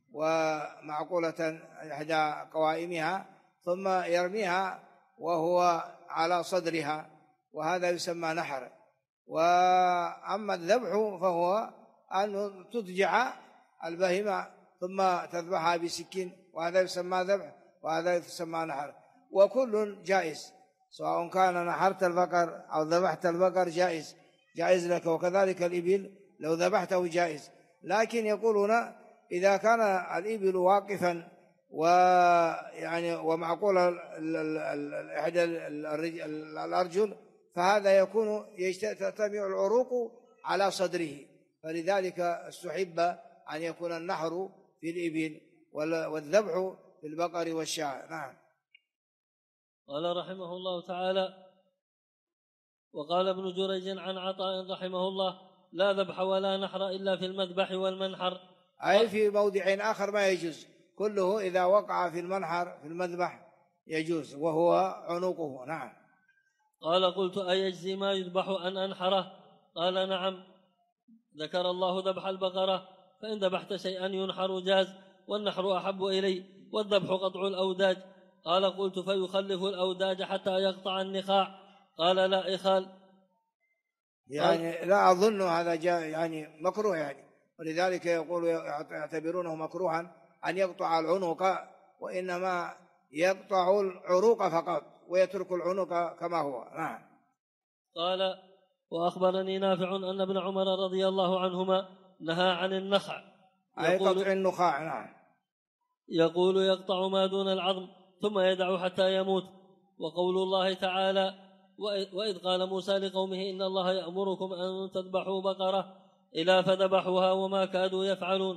ومعقولة إحدى قوائمها، ثم يرميها وهو على صدرها، وهذا يسمى نحر. وأما الذبح فهو أن تضجع البهيمة ثم تذبحها بسكين، وهذا يسمى ذبح وهذا يسمى نحر، وكل جائز، سواء كان نحرت البقر أو ذبحت البقر جائز لك، وكذلك الإبل لو ذبحته جائز. لكن يقولون إذا كان الإبل واقفا ويعني ومعقول إحدى الأرجل، فهذا يكون تجتمع العروق على صدره، فلذلك استحب أن يكون النحر في الإبل والذبح في البقر والشاة. نعم. قال رحمه الله تعالى: وقال ابن جريج عن عطاء رحمه الله: لا ذبح ولا نحر إلا في المذبح والمنحر، أي في موضع آخر ما يجوز، كله إذا وقع في المنحر في المذبح يجوز، وهو عنقه. نعم. قال: قلت: أيجزي ما يذبح أن أنحره؟ قال: نعم. ذكر الله ذبح البقرة، فإن ذبحت شيئا ينحر جاز، والنحر أحب إلي، والذبح قطع الأوداج. قال: قلت: فيخلف الأوداج حتى يقطع النخاع؟ قال: لا إخال. يعني لا أظن هذا يعني مكروه يعني، ولذلك يقول يعتبرونه مكروها أن يقطع العنق، وإنما يقطع العروق فقط ويترك العنق كما هو. نعم. قال: وأخبرني نافع أن ابن عمر رضي الله عنهما نهى عن النخع، أي قطع النخاع. نعم. يقول: يقطع ما دون العظم ثم يدع حتى يموت. وقول الله تعالى: وإذ قال موسى لقومه إن الله يأمركم أن تذبحوا بقرة، إلى فذبحوها وما كادوا يفعلون.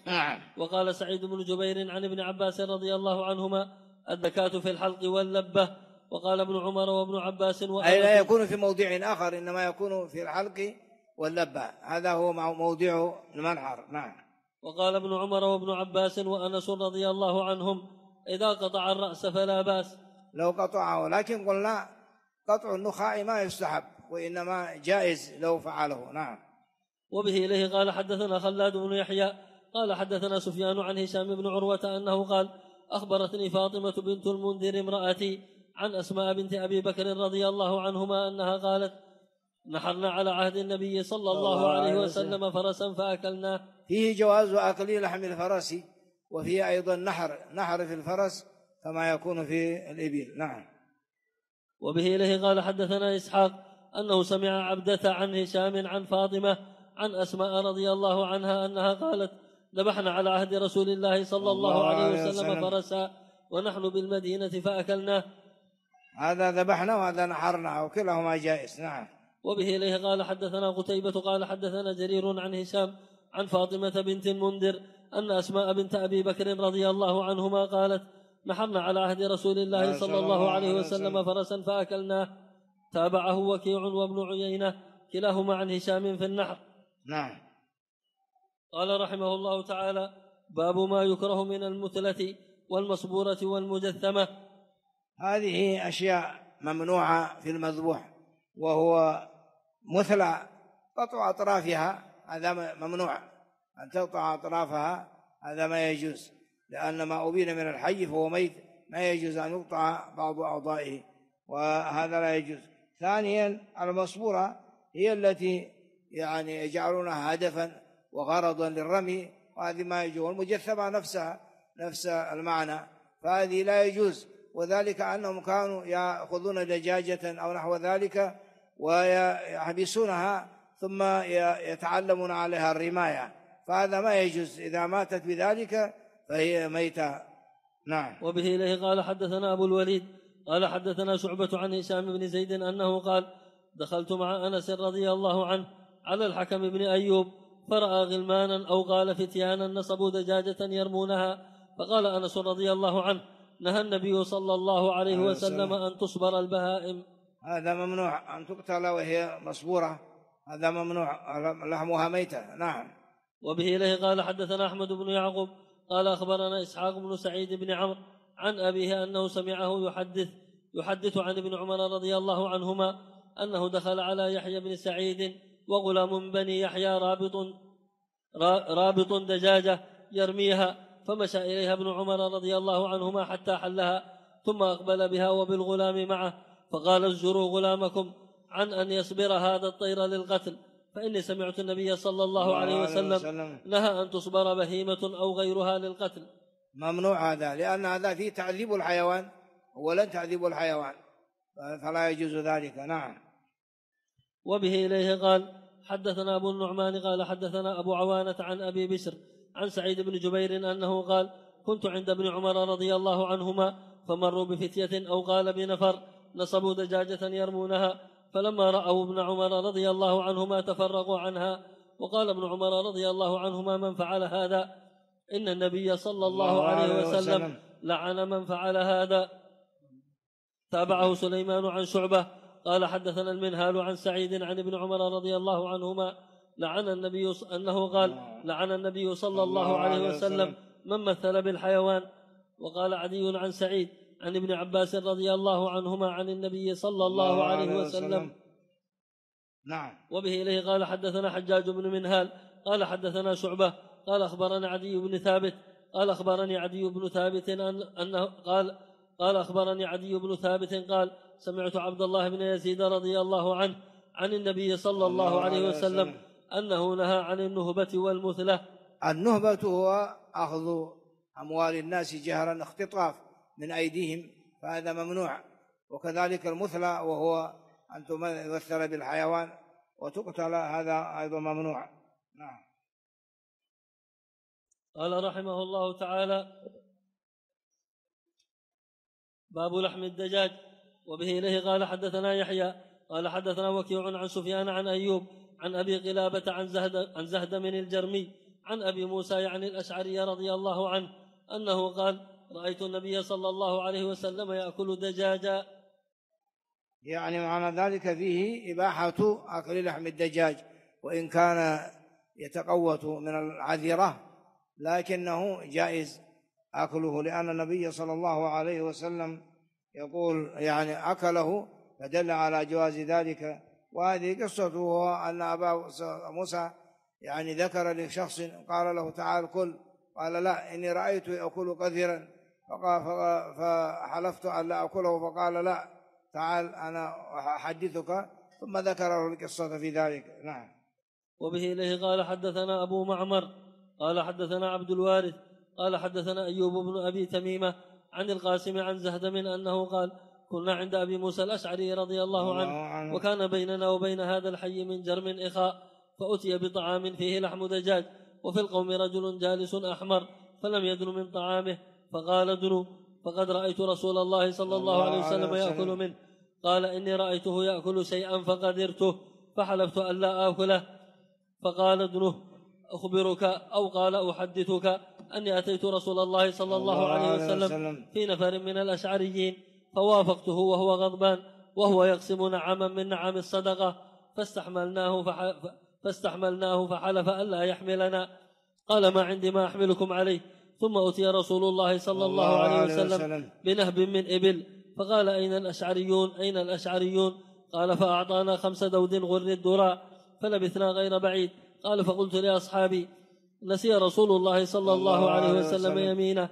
وقال سعيد بن جبير عن ابن عباس رضي الله عنهما: الذكاة في الحلق واللبة. وقال ابن عمر وابن عباس: أي لا يكون في موضع آخر، إنما يكون في الحلق واللبة، هذا هو موضع المنحر. نعم. وقال ابن عمر وابن عباس وأنس رضي الله عنهم: إذا قطع الرأس فلا بأس لو قطعه، لكن قلنا قطع النخاع ما يستحب، وإنما جائز لو فعله. نعم. وبه إليه قال حدثنا خلاد بن يحيى قال حدثنا سفيان عن هشام بن عروة أنه قال: أخبرتني فاطمة بنت المنذر امرأتي عن أسماء بنت أبي بكر رضي الله عنهما أنها قالت: نحرنا على عهد النبي صلى الله عليه وسلم فرسا فأكلناه. فيه جواز أكل لحم الفرس، وفيه أيضا نحر في الفرس كما يكون في الإبل. نعم. وبه إليه قال حدثنا إسحاق أنه سمع عبدة عن هشام عن فاطمة عن أسماء رضي الله عنها أنها قالت: ذبحنا على عهد رسول الله صلى الله عليه وسلم فرسا ونحن بالمدينة فأكلناه. هذا ذبحنا وهذا نحرنا، وكلاهما جائز. نعم. وبه إليه قال حدثنا قتيبة قال حدثنا جرير عن هشام عن فاطمة بنت المنذر أن أسماء بنت أبي بكر رضي الله عنهما قالت: نحرنا على عهد رسول الله صلى الله عليه وسلم فرسا فأكلناه. تابعه وكيع وابن عيينة كلاهما عن هشام في النحر. نعم. قال رحمه الله تعالى: باب ما يكره من المثلة والمصبورة والمجثمة. هذه أشياء ممنوعة في المذبوح، وهو مثلى قطع أطرافها، هذا ممنوع أن تقطع أطرافها، هذا ما يجوز، لأن ما أبين من الحي فهو ميت، ما يجوز أن يقطع بعض أعضائه، وهذا لا يجوز. ثانيا المصبورة هي التي يعني يجعلونها هدفا وغرضا للرمي، وهذه ما يجوز. والمجثمة نفسها نفس المعنى، فهذه لا يجوز، وذلك أنهم كانوا يأخذون دجاجة أو نحو ذلك ويحبسونها ثم يتعلمون عليها الرماية، فهذا ما يجوز، إذا ماتت بذلك فهي ميتة. نعم. وبه إليه قال حدثنا أبو الوليد قال حدثنا شعبة عن هشام بن زيد أنه قال: دخلت مع أنس رضي الله عنه على الحكم بن أيوب، فرأى غلمانا أو قال فتيانا نصبوا دجاجة يرمونها، فقال أنس رضي الله عنه: نهى النبي صلى الله عليه وسلم أن تصبر البهائم. هذا ممنوع أن تقتل وهي مصبورة، هذا ممنوع، لحمها ميتة. نعم. وبه إليه قال حدثنا أحمد بن يعقوب قال أخبرنا إسحاق بن سعيد بن عمرو عن أبيه أنه سمعه يحدث عن ابن عمر رضي الله عنهما أنه دخل على يحيى بن سعيد وغلام من بني يحيى رابط دجاجة يرميها، فمشى إليها ابن عمر رضي الله عنهما حتى حلها، ثم أقبل بها وبالغلام معه، فقال: ازجروا غلامكم عن أن يصبر هذا الطير للقتل، فإني سمعت النبي صلى الله عليه وسلم نهى أن تصبر بهيمة أو غيرها للقتل. ممنوع هذا، لأن هذا فيه تعذيب الحيوان، ولن تعذيب الحيوان، فلا يجوز ذلك. نعم. وبه إليه قال حدثنا أبو النعمان قال حدثنا أبو عوانة عن أبي بشر عن سعيد بن جبير أنه قال: كنت عند ابن عمر رضي الله عنهما فمروا بفتية أو قال بنفر نصبوا دجاجة يرمونها، فلما رأوا ابن عمر رضي الله عنهما تفرقوا عنها، وقال ابن عمر رضي الله عنهما: من فعل هذا إن النبي صلى الله عليه وسلم لعن من فعل هذا. تابعه سليمان عن شعبة قال حدثنا المنهال عن سعيد عن ابن عمر رضي الله عنهما أنه قال: لعن النبي صلى الله عليه وسلم من مثل بالحيوان. وقال عدي عن سعيد عن ابن عباس رضي الله عنهما عن النبي صلى الله عليه وسلم. نعم. وبه إليه قال حدثنا حجاج بن منهال قال حدثنا شعبة قال أخبرنا عدي بن ثابت قال أخبرني عدي بن ثابت أنه قال أخبرني عدي بن ثابت قال: سمعت عبد الله بن يزيد رضي الله عنه عن النبي صلى الله عليه وسلم أنه نهى عن النهبة والمثلة. النهبة هو أخذ أموال الناس جهرا، اختطاف من أيديهم، فهذا ممنوع. وكذلك المثلة وهو أن تمثل بالحيوان وتقتل، هذا أيضا ممنوع. نعم. قال رحمه الله تعالى: باب لحم الدجاج. وبه إليه قال حدثنا يحيى قال حدثنا وكيع عن سفيان عن أيوب عن أبي قلابة عن زهد من الجرمي عن أبي موسى يعني الأشعري رضي الله عنه أنه قال: رأيت النبي صلى الله عليه وسلم يأكل دجاجا. يعني معنى ذلك فيه إباحة أكل لحم الدجاج، وإن كان يتقوت من العذرة لكنه جائز أكله، لأن النبي صلى الله عليه وسلم يقول يعني أكله، فدل على جواز ذلك. وهذه قصته أن أبا موسى يعني ذكر لشخص قال له: تعال كل، قال: لا، إني رأيت يأكل كثيرا، فحلفت أن لا أكله، فقال: لا، تعال أنا أحدثك، ثم ذكر القصة في ذلك. نعم. وبه إليه قال حدثنا أبو معمر قال حدثنا عبد الوارث قال حدثنا أيوب بن أبي تميمة عن القاسم عن زهد من أنه قال: كنا عند أبي موسى الأشعري رضي الله عنه، وكان بيننا وبين هذا الحي من جرم إخاء، فأتي بطعام فيه لحم دجاج، وفي القوم رجل جالس أحمر فلم يدن من طعامه، فقال: ادنوا، فقد رأيت رسول الله صلى الله عليه وسلم يأكل منه. قال: إني رأيته يأكل شيئا فقدرته، فحلفت أن لا آكله. فقال: ادنه، أخبرك أو قال أحدثك أني أتيت رسول الله صلى الله عليه وسلم في نفر من الأشعريين، فوافقته وهو غضبان وهو يقسم نعما من نعم الصدقة، فاستحملناه فحلف ألا يحملنا، قال: ما عندي ما أحملكم عليه. ثم أتي رسول الله صلى الله عليه وسلم بنهب من إبل، فقال: أين الأشعريون؟ قال: فأعطانا 5 دود غر الدراء، فلبثنا غير بعيد. قال: فقلت لأصحابي: نسي رسول الله صلى الله عليه وسلم يمينه،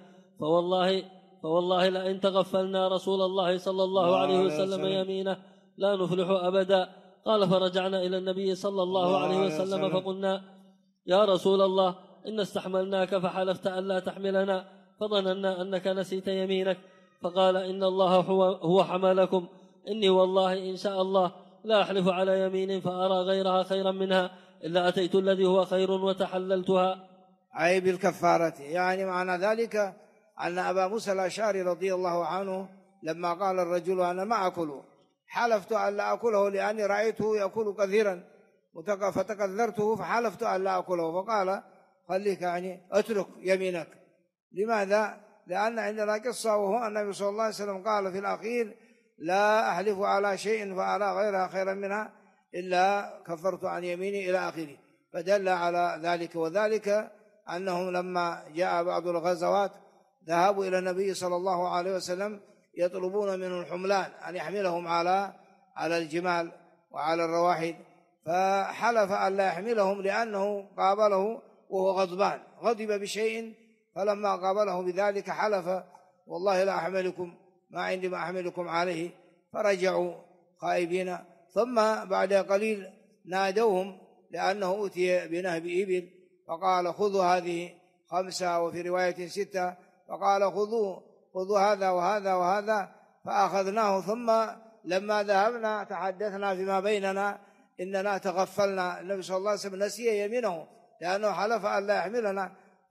فوالله لئن تغفلنا رسول الله صلى الله عليه وسلم يمينه لا نفلح أبدا. قال: فرجعنا إلى النبي صلى الله عليه وسلم فقلنا: يا رسول الله، إن استحملناك فحلفت ألا تحملنا، فظننا أنك نسيت يمينك. فقال: إن الله هو حملكم. إني والله إن شاء الله لا أحلف على يمين فأرى غيرها خيرا منها إلا أتيت الذي هو خير وتحللتها. أي بالكفارة. يعني معنى ذلك أن أبا موسى الأشعري رضي الله عنه لما قال الرجل: أنا ما أكله، حلفت أن لا أكله لأني رأيته يأكل كثيرا فتكذرته فحلفت أن لا أكله. فقال: خليك، يعني اترك يمينك. لماذا؟ لأن عندنا قصة، وهو النبي صلى الله عليه وسلم قال في الأخير: لا أحلف على شيء فأرى غيرها خيرا منها إلا كفرت عن يميني إلى آخره. فدل على ذلك. وذلك أنهم لما جاء بعض الغزوات ذهبوا إلى النبي صلى الله عليه وسلم يطلبون منه الحملان أن يحملهم على الجمال وعلى الرواحل، فحلف أن لا يحملهم لأنه قابله وهو غضبان، غضب بشيء، فلما قابله بذلك حلف: والله لا أحملكم، ما عندي ما أحملكم عليه. فرجعوا خائبين. ثم بعد قليل نادوهم لأنه أتي بنهب إبل، فقال: خذوا هذه 5 وفي رواية 6، فقال: خذوا هذا وهذا وهذا، فأخذناه. ثم لما ذهبنا تحدثنا فيما بيننا إننا تغفلنا، النبي صلى الله عليه وسلم نسي يمينه لأنه حلف أن لا يحملنا،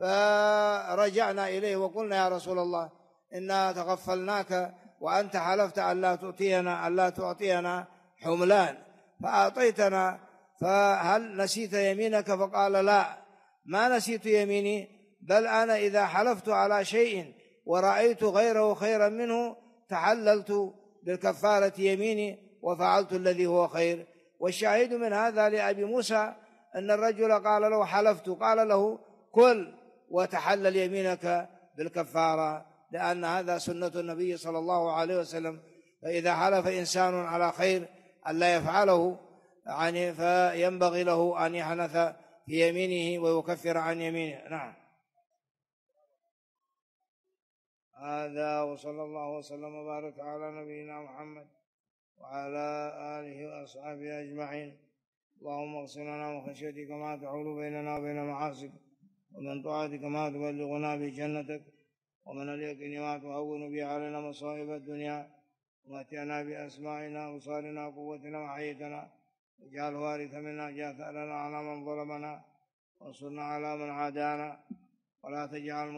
فرجعنا إليه وقلنا: يا رسول الله، إنا تغفلناك وأنت حلفت أن لا تعطينا حملان فأعطيتنا، فهل نسيت يمينك؟ فقال: لا، ما نسيت يميني، بل أنا إذا حلفت على شيء ورأيت غيره خيرا منه تحللت بالكفارة يميني وفعلت الذي هو خير. والشاهد من هذا لأبي موسى أن الرجل قال له: حلفت، قال له: كل وتحلل يمينك بالكفارة، لأن هذا سنة النبي صلى الله عليه وسلم. فإذا حلف إنسان على خير ألا يفعله، يعني فينبغي له أن يحنث في يمينه ويكفر عن يمينه. نعم. هذا، وصلى الله وسلم وبارك على نبينا محمد وعلى آله وأصحابه أجمعين. اللهم اغفر لنا من خشيتك ما تحول بيننا وبين معاصيك، ومن طاعتك ما تبلغنا بجنتك، ومن اليقين ما تهون به علينا مصائب الدنيا، ومتعنا بأسماعنا وأبصارنا وقوتنا وحياتنا، واجعل وارث منا، اجعل ثأرنا على من ظلمنا، وانصرنا على من عادانا، ولا تجعل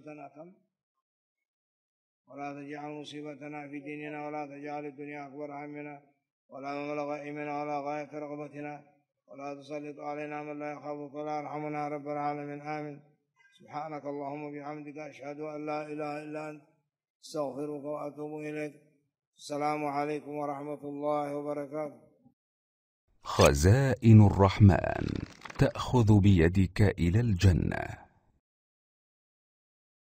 مصيبتنا في ديننا، ولا تجعل الدنيا أكبر همنا ولا مبلغ علمنا ولا غاية رغبتنا، ولا تسلط علينا من لا يخافك ولا يرحمنا رب العالمين. آمين. سبحانك اللهم وبحمدك، أشهد أن لا إله إلا أنت، استغفرك وأتوب إليك. السلام عليكم ورحمة الله وبركاته. خزائن الرحمن تأخذ بيدك إلى الجنة.